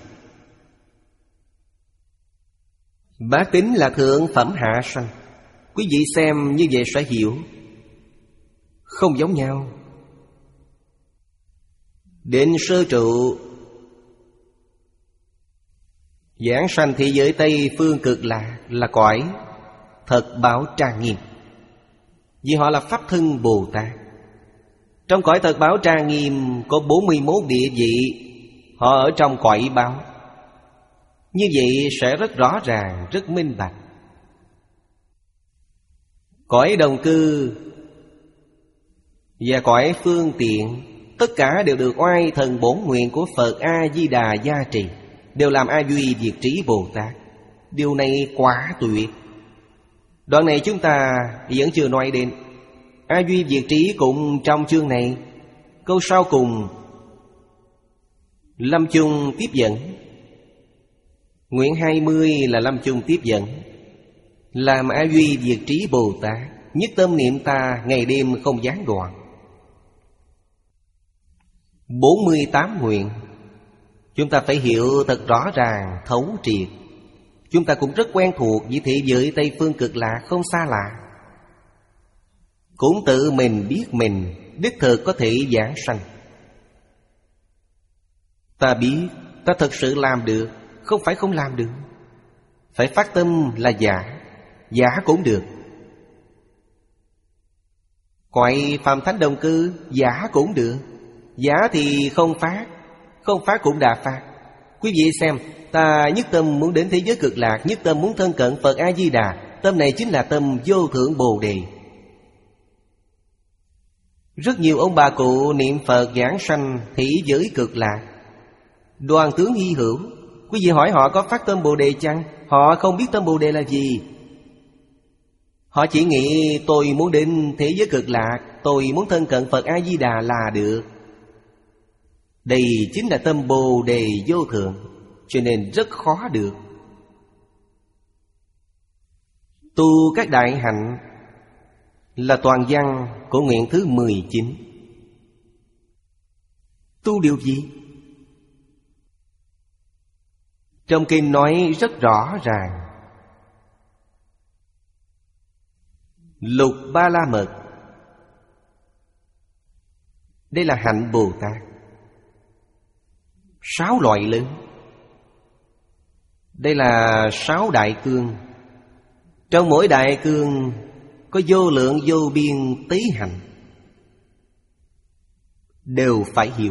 Bát tín là thượng phẩm hạ sanh. Quý vị xem như vậy sẽ hiểu. Không giống nhau. Đến sơ trụ giảng sanh thế giới Tây phương cực lạc là cõi thật báo trang nghiêm. Vì họ là Pháp thân Bồ Tát. Trong cõi thật báo trang nghiêm có bốn mươi mốt địa vị. Họ ở trong cõi báo. Như vậy sẽ rất rõ ràng, rất minh bạch. Cõi đồng cư và cõi phương tiện, tất cả đều được oai thần bổn nguyện của Phật A-di-đà gia trì, đều làm A Duy Diệt Trí Bồ Tát. Điều này quá tuyệt. Đoạn này chúng ta vẫn chưa nói đến. A Duy Diệt Trí cũng trong chương này. Câu sau cùng Lâm chung tiếp dẫn. Nguyện hai mươi là Lâm chung tiếp dẫn, làm A Duy Diệt Trí Bồ Tát nhất tâm niệm ta ngày đêm không gián đoạn. Bốn mươi tám nguyện chúng ta phải hiểu thật rõ ràng, thấu triệt. Chúng ta cũng rất quen thuộc với thế giới Tây phương cực lạc, không xa lạ. Cũng tự mình biết mình đích thực có thể giảng sanh. Ta biết ta thật sự làm được, không phải không làm được. Phải phát tâm là giả, giả cũng được. Cõi phàm thánh đồng cư, giả cũng được. Giả thì không phát, không phát cũng đã phát. Quý vị xem, ta nhất tâm muốn đến thế giới cực lạc, nhất tâm muốn thân cận Phật A-di-đà. Tâm này chính là tâm vô thượng Bồ Đề. Rất nhiều ông bà cụ niệm Phật giảng sanh thế giới cực lạc, đoàn tướng hy hữu. Quý vị hỏi họ có phát tâm Bồ Đề chăng? Họ không biết tâm Bồ Đề là gì. Họ chỉ nghĩ tôi muốn đến thế giới cực lạc, tôi muốn thân cận Phật A-di-đà là được. Đây chính là tâm Bồ Đề vô thượng, cho nên rất khó được. Tu các đại hạnh là toàn văn của nguyện thứ mười chín. Tu điều gì? Trong kinh nói rất rõ ràng. Lục Ba La Mật, đây là hạnh Bồ Tát. Sáu loại lớn, đây là sáu đại cương. Trong mỗi đại cương có vô lượng vô biên tế hạnh, đều phải hiểu.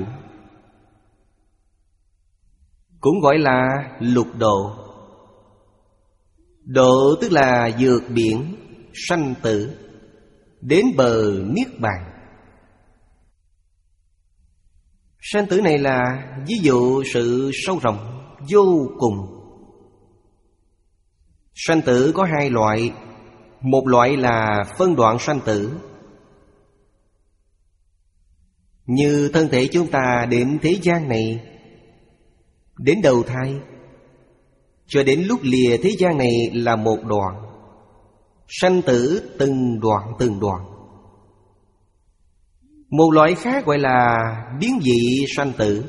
Cũng gọi là lục độ. Độ tức là vượt biển sanh tử, đến bờ niết bàn. Sanh tử này là ví dụ sự sâu rộng vô cùng. Sanh tử có hai loại. Một loại là phân đoạn sanh tử, như thân thể chúng ta đến thế gian này, đến đầu thai cho đến lúc lìa thế gian này là một đoạn. Sanh tử từng đoạn từng đoạn. Một loại khác gọi là biến dị sanh tử.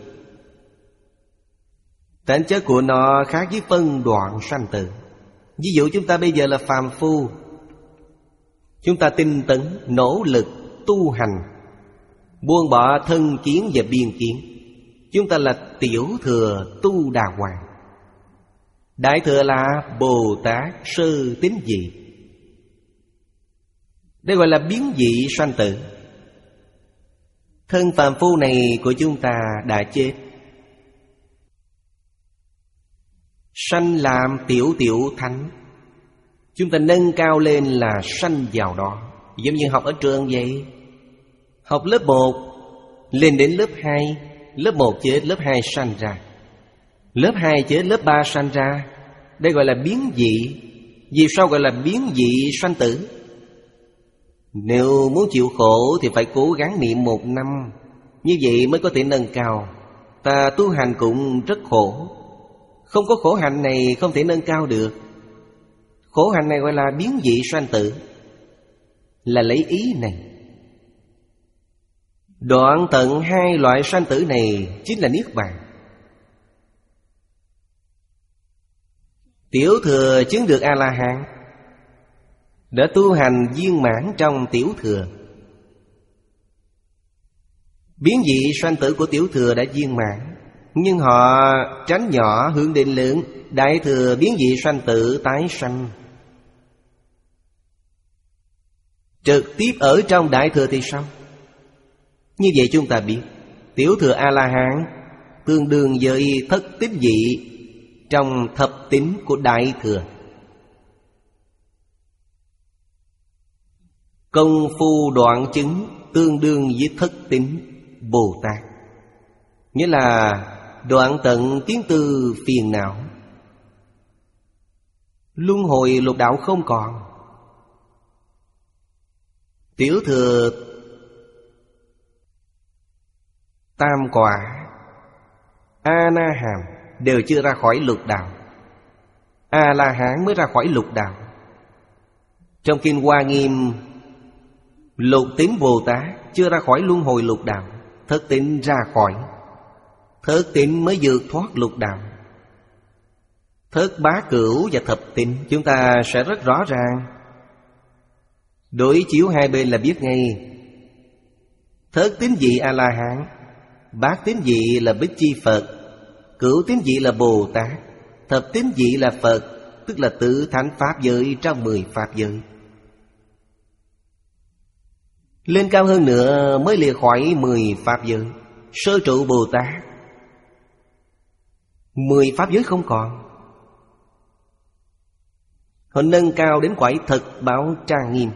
Tính chất của nó khác với phân đoạn sanh tử. Ví dụ chúng ta bây giờ là phàm phu, chúng ta tinh tấn, nỗ lực, tu hành, buông bỏ thân kiến và biên kiến. Chúng ta là tiểu thừa tu đà hoàng. Đại thừa là Bồ Tát sơ tín dị. Đây gọi là biến dị sanh tử. Thân phàm phu này của chúng ta đã chết, sanh làm tiểu tiểu thánh. Chúng ta nâng cao lên là sanh vào đó. Giống như học ở trường vậy. Học lớp một lên đến lớp hai. Lớp một chết, lớp hai sanh ra. Lớp hai chết, lớp ba sanh ra. Đây gọi là biến dị. Vì sao gọi là biến dị sanh tử? Nếu muốn chịu khổ thì phải cố gắng niệm một năm. Như vậy mới có thể nâng cao. Ta tu hành cũng rất khổ. Không có khổ hạnh này không thể nâng cao được. Khổ hạnh này gọi là biến dị sanh tử. Là lấy ý này. Đoạn tận hai loại sanh tử này chính là Niết Bàn. Tiểu thừa chứng được A-la-hán, đã tu hành viên mãn trong tiểu thừa. Biến dị sanh tử của tiểu thừa đã viên mãn, nhưng họ tránh nhỏ hướng đến lớn. Đại thừa biến dị sanh tử tái sanh. Trực tiếp ở trong đại thừa thì sao? Như vậy chúng ta biết tiểu thừa A-la-hán tương đương với thất tín dị trong thập tín của đại thừa. Công phu đoạn chứng tương đương với thất tín Bồ Tát. Nghĩa là đoạn tận kiến tư phiền não, luân hồi lục đạo không còn. Tiểu thừa tam quả A-na-hàm đều chưa ra khỏi lục đạo. A-la-hán mới ra khỏi lục đạo. Trong Kinh Hoa Nghiêm, lục tín Bồ Tát chưa ra khỏi luân hồi lục đạo. Thất tín ra khỏi. Thất tín mới vượt thoát lục đạo. Thất bá cửu và thập tín chúng ta sẽ rất rõ ràng. Đối chiếu hai bên là biết ngay. Thất tín vị A-la-hán, bát tín vị là Bích Chi Phật, cửu tín vị là Bồ Tát, thập tín vị là Phật, tức là tứ thánh pháp giới trong mười pháp giới. Lên cao hơn nữa mới lìa khỏi mười pháp giới. Sơ trụ Bồ Tát, mười pháp giới không còn. Họ nâng cao đến cõi thực báo trang nghiêm.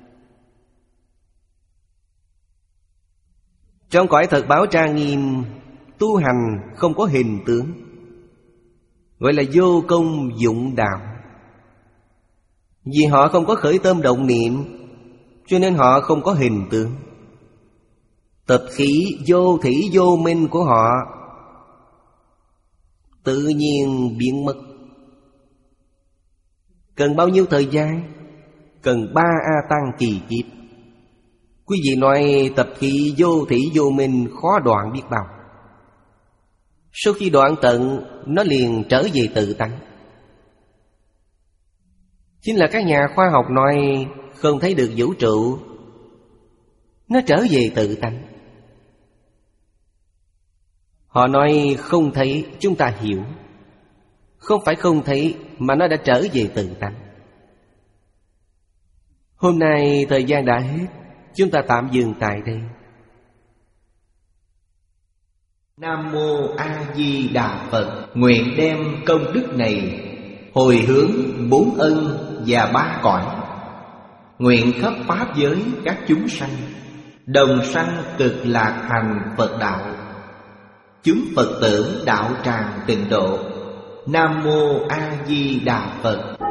Trong cõi thực báo trang nghiêm, tu hành không có hình tướng, gọi là vô công dụng đạo. Vì họ không có khởi tâm động niệm, cho nên họ không có hình tướng. Tập khí vô thủy vô minh của họ tự nhiên biến mất. Cần bao nhiêu thời gian? Cần ba A Tăng kỳ kiếp. Quý vị nói tập khí vô thủy vô minh khó đoạn biết bao. Sau khi đoạn tận, nó liền trở về tự tánh. Chính là các nhà khoa học nói không thấy được vũ trụ, nó trở về tự tánh. Họ nói không thấy, chúng ta hiểu. Không phải không thấy, mà nó đã trở về tự tánh. Hôm nay thời gian đã hết, chúng ta tạm dừng tại đây. Nam Mô A Di Đà Phật. Nguyện đem công đức này hồi hướng bốn ân và ba cõi. Nguyện khắp pháp giới các chúng sanh đồng sanh cực lạc thành Phật đạo. chúng Phật tử đạo tràng tịnh độ. Nam Mô A Di Đà Phật.